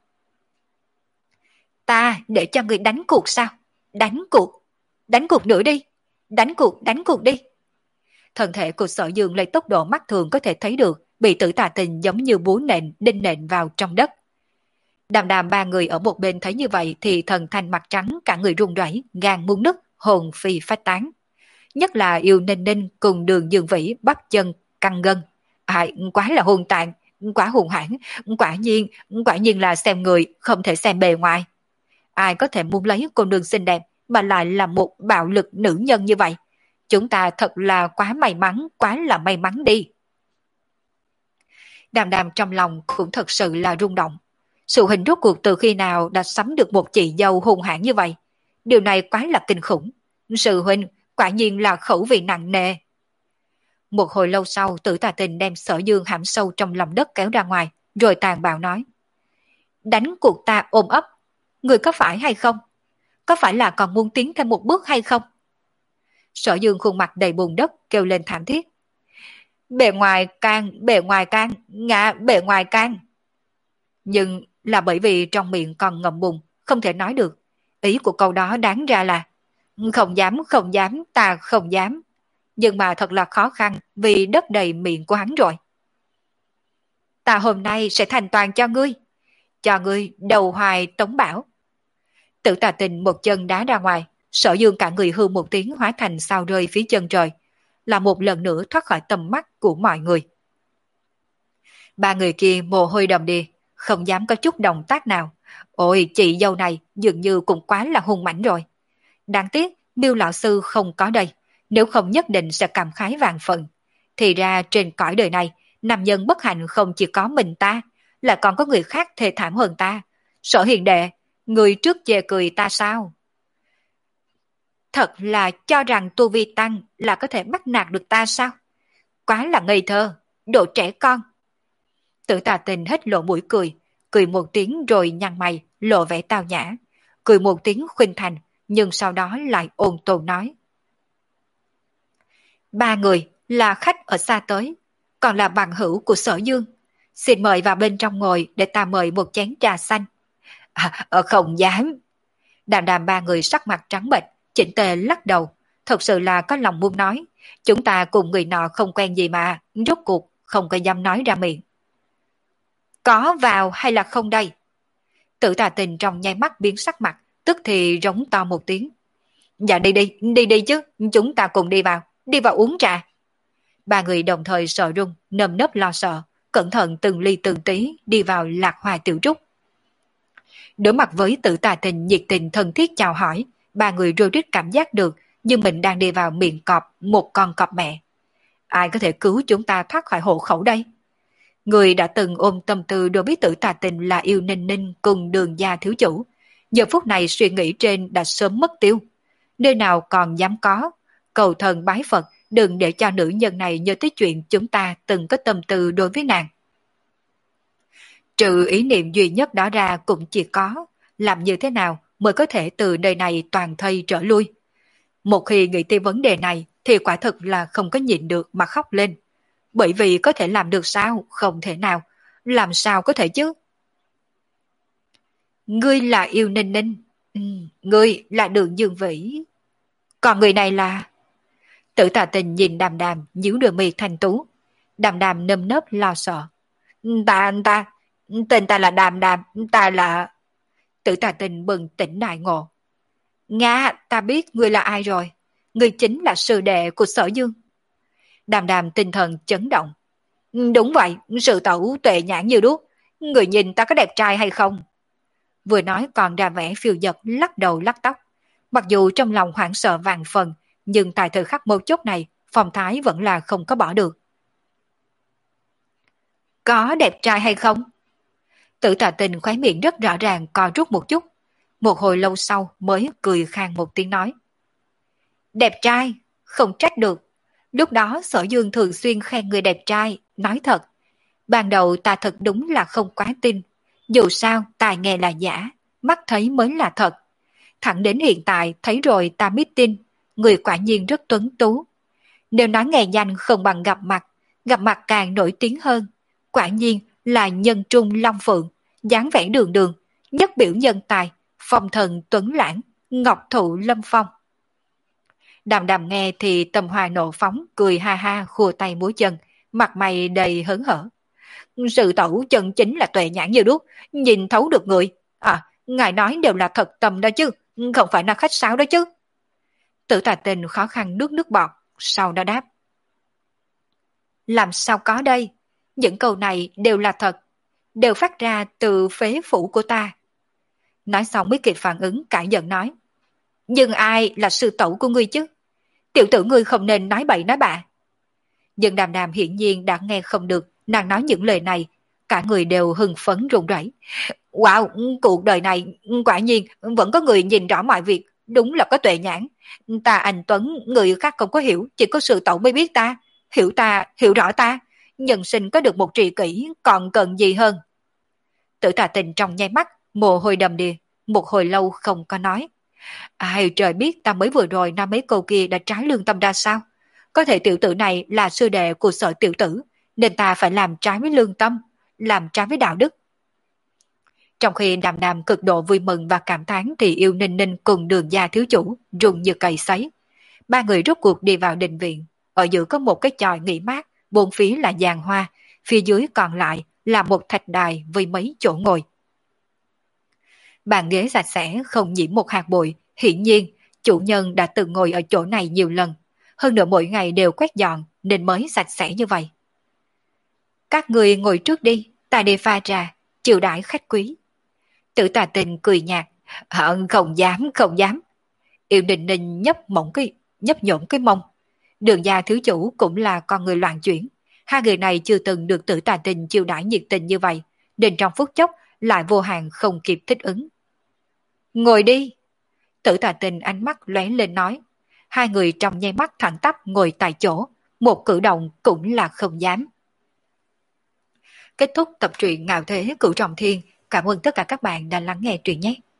Ta để cho người đánh cuộc sao? Đánh cuộc? Đánh cuộc nữa đi. Đánh cuộc, đánh cuộc đi. Thân thể của Sở Dương lấy tốc độ mắt thường có thể thấy được, bị Tử Tà Tình giống như búa nện, đinh nện vào trong đất. Đàm đàm ba người ở một bên thấy như vậy thì thần thanh mặt trắng, cả người run rẩy, gan muốn nứt, hồn phi phách tán. Nhất là Yêu Ninh Ninh cùng Đường Dương Vĩ bắp chân căng gân. À, quá là hung tàn, quá hung hãn, quả nhiên, quả nhiên là xem người không thể xem bề ngoài. Ai có thể muốn lấy cô nương xinh đẹp mà lại là một bạo lực nữ nhân như vậy? Chúng ta thật là quá may mắn, quá là may mắn đi. Đàm đàm trong lòng cũng thật sự là rung động. Sự hình rốt cuộc từ khi nào đã sắm được một chị dâu hung hãn như vậy? Điều này quá là kinh khủng. Sự huynh quả nhiên là khẩu vị nặng nề. Một hồi lâu sau, Tử Tà Tình đem Sở Dương hãm sâu trong lòng đất kéo ra ngoài, rồi tàn bạo nói. Đánh cuộc ta ôm ấp, người có phải hay không? Có phải là còn muốn tiến thêm một bước hay không? Sở Dương khuôn mặt đầy bùn đất kêu lên thảm thiết. Bề ngoài can, bề ngoài can, ngã bề ngoài can. Nhưng là bởi vì trong miệng còn ngậm bùn, không thể nói được. Ý của câu đó đáng ra là không dám, không dám, ta không dám. Nhưng mà thật là khó khăn vì đất đầy miệng của hắn rồi. Ta hôm nay sẽ thành toàn cho ngươi. Cho ngươi đầu hoài tống bảo. Tử Tà Tình một chân đá ra ngoài. Sở Dương cả người hư một tiếng hóa thành sao rơi phía chân trời. Là một lần nữa thoát khỏi tầm mắt của mọi người. Ba người kia mồ hôi đầm đìa, không dám có chút động tác nào. Ôi, chị dâu này dường như cũng quá là hung mãnh rồi. Đáng tiếc Miêu lão sư không có đây, nếu không nhất định sẽ cảm khái vạn phần. Thì ra trên cõi đời này, nam nhân bất hạnh không chỉ có mình ta, lại còn có người khác thê thảm hơn ta. Sở Hiền đệ, người trước chê cười ta sao? Thật là cho rằng tu vi tăng là có thể bắt nạt được ta sao? Quá là ngây thơ, đồ trẻ con. Tử Tà Tình hết lộ mũi cười, cười một tiếng rồi nhăn mày, lộ vẻ tao nhã, cười một tiếng khuynh thành, nhưng sau đó lại ôn tồn nói. Ba người là khách ở xa tới, còn là bằng hữu của Sở Dương. Xin mời vào bên trong ngồi để ta mời một chén trà xanh. À, ờ, không dám. Đàm đàm ba người sắc mặt trắng bệch, chỉnh tề lắc đầu. Thật sự là có lòng muốn nói. Chúng ta cùng người nọ không quen gì mà, rốt cuộc không có dám nói ra miệng. Có vào hay là không đây? Tử Tà Tình trong nháy mắt biến sắc mặt, tức thì rống to một tiếng. Dạ đi đi, đi đi chứ, chúng ta cùng đi vào, đi vào uống trà. Ba người đồng thời sợ run, nơm nớp lo sợ, cẩn thận từng ly từng tí đi vào Lạc Hoa tiểu trúc. Đối mặt với Tử Tà Tình nhiệt tình thân thiết chào hỏi, ba người rối rít cảm giác được như mình đang đi vào miệng cọp một con cọp mẹ. Ai có thể cứu chúng ta thoát khỏi hộ khẩu đây? Người đã từng ôm tâm tư đối với Tử Tà Tình là Yêu Ninh Ninh cùng Đường gia thiếu chủ, giờ phút này suy nghĩ trên đã sớm mất tiêu. Nơi nào còn dám có, cầu thần bái Phật đừng để cho nữ nhân này nhớ tới chuyện chúng ta từng có tâm tư đối với nàng. Trừ ý niệm duy nhất đó ra cũng chỉ có, làm như thế nào mới có thể từ nơi này toàn thây trở lui. Một khi nghĩ tới vấn đề này thì quả thực là không có nhịn được mà khóc lên. Bởi vì có thể làm được sao? Không thể nào. Làm sao có thể chứ? Ngươi là Yêu Ninh Ninh. Ừ, ngươi là Đường Dương Vĩ. Còn người này là... Tử Tà Tình nhìn Đàm Đàm nhíu đôi mi thanh tú. Đàm Đàm nơm nớp lo sợ. Ta, ta, tên ta là Đàm Đàm, ta là... Tử Tà Tình bừng tỉnh đại ngộ. Nga, ta biết ngươi là ai rồi. Ngươi chính là sư đệ của Sở Dương. Đàm Đàm tinh thần chấn động. Đúng vậy, sự tẩu tuệ nhãn như đuốc. Người nhìn ta có đẹp trai hay không? Vừa nói còn ra vẻ phiêu dật lắc đầu lắc tóc. Mặc dù trong lòng hoảng sợ vạn phần, nhưng tại thời khắc mấu chốt này, phong thái vẫn là không có bỏ được. Có đẹp trai hay không? Tử Tà Tình khóe miệng rất rõ ràng co rút một chút. Một hồi lâu sau mới cười khang một tiếng nói. Đẹp trai, không trách được. Lúc đó Sở Dương thường xuyên khen người đẹp trai, nói thật. Ban đầu ta thật đúng là không quá tin. Dù sao tai nghe là giả, mắt thấy mới là thật. Thẳng đến hiện tại thấy rồi ta mới tin, người quả nhiên rất tuấn tú. Nếu nói nghe danh không bằng gặp mặt, gặp mặt càng nổi tiếng hơn. Quả nhiên là nhân trung long phượng, dáng vẻ đường đường, nhất biểu nhân tài, phong thần tuấn lãng, ngọc thụ lâm phong. Đàm Đàm nghe thì tâm hoa nộ phóng, cười ha ha khua tay múa chân, mặt mày đầy hớn hở. Sự tẩu chân chính là tuệ nhãn như đuốc, nhìn thấu được người. À, ngài nói đều là thật tâm đó chứ, không phải là khách sáo đó chứ. Tử Tà Tình khó khăn nuốt nước bọt, sau đó đáp. Làm sao có đây? Những câu này đều là thật, đều phát ra từ phế phủ của ta. Nói xong mới kịp phản ứng cãi giận nói. Nhưng ai là sư tẩu của ngươi chứ? Tiểu tử ngươi không nên nói bậy nói bạ. Nhưng Đàm Đàm hiển nhiên đã nghe không được nàng nói những lời này, cả người đều hưng phấn run rẩy. Wow, cuộc đời này quả nhiên vẫn có người nhìn rõ mọi việc, đúng là có tuệ nhãn. Ta anh Tuấn, người khác không có hiểu, chỉ có sư tẩu mới biết ta, hiểu ta, hiểu rõ ta. Nhân sinh có được một tri kỷ, còn cần gì hơn? Tử Tà Tình trong nháy mắt, mồ hôi đầm đìa, một hồi lâu không có nói. Ai trời biết ta mới vừa rồi nói mấy câu kia đã trái lương tâm ra sao? Có thể tiểu tử này là sư đệ của Sở tiểu tử, nên ta phải làm trái với lương tâm, làm trái với đạo đức. Trong khi Đàm Đàm cực độ vui mừng và cảm thán thì Yêu Ninh Ninh cùng Đường gia thiếu chủ run như cầy sấy. Ba người rốt cuộc đi vào đình viện, ở giữa có một cái chòi nghỉ mát, bốn phía là giàn hoa, phía dưới còn lại là một thạch đài với mấy chỗ ngồi. Bàn ghế sạch sẽ không nhiễm một hạt bụi, hiển nhiên chủ nhân đã từng ngồi ở chỗ này nhiều lần, hơn nữa mỗi ngày đều quét dọn nên mới sạch sẽ như vậy. Các người ngồi trước đi, ta đi pha trà, chiều đãi khách quý. Tử Tà Tình cười nhạt, à, không dám, không dám. Yêu Ninh Ninh nhấp mỏng cái, nhấp nhổm cái mông. Đường gia thiếu chủ cũng là con người loạn chuyển. Hai người này chưa từng được Tử Tà Tình chiều đãi nhiệt tình như vậy, nên trong phút chốc lại vô hạn không kịp thích ứng. Ngồi đi. Tử Tà Tình ánh mắt lóe lên nói. Hai người trong nháy mắt thẳng tắp ngồi tại chỗ, một cử động cũng là không dám. Kết thúc tập truyện Ngạo Thế Cửu Trọng Thiên, Cảm ơn tất cả các bạn đã lắng nghe truyện nhé.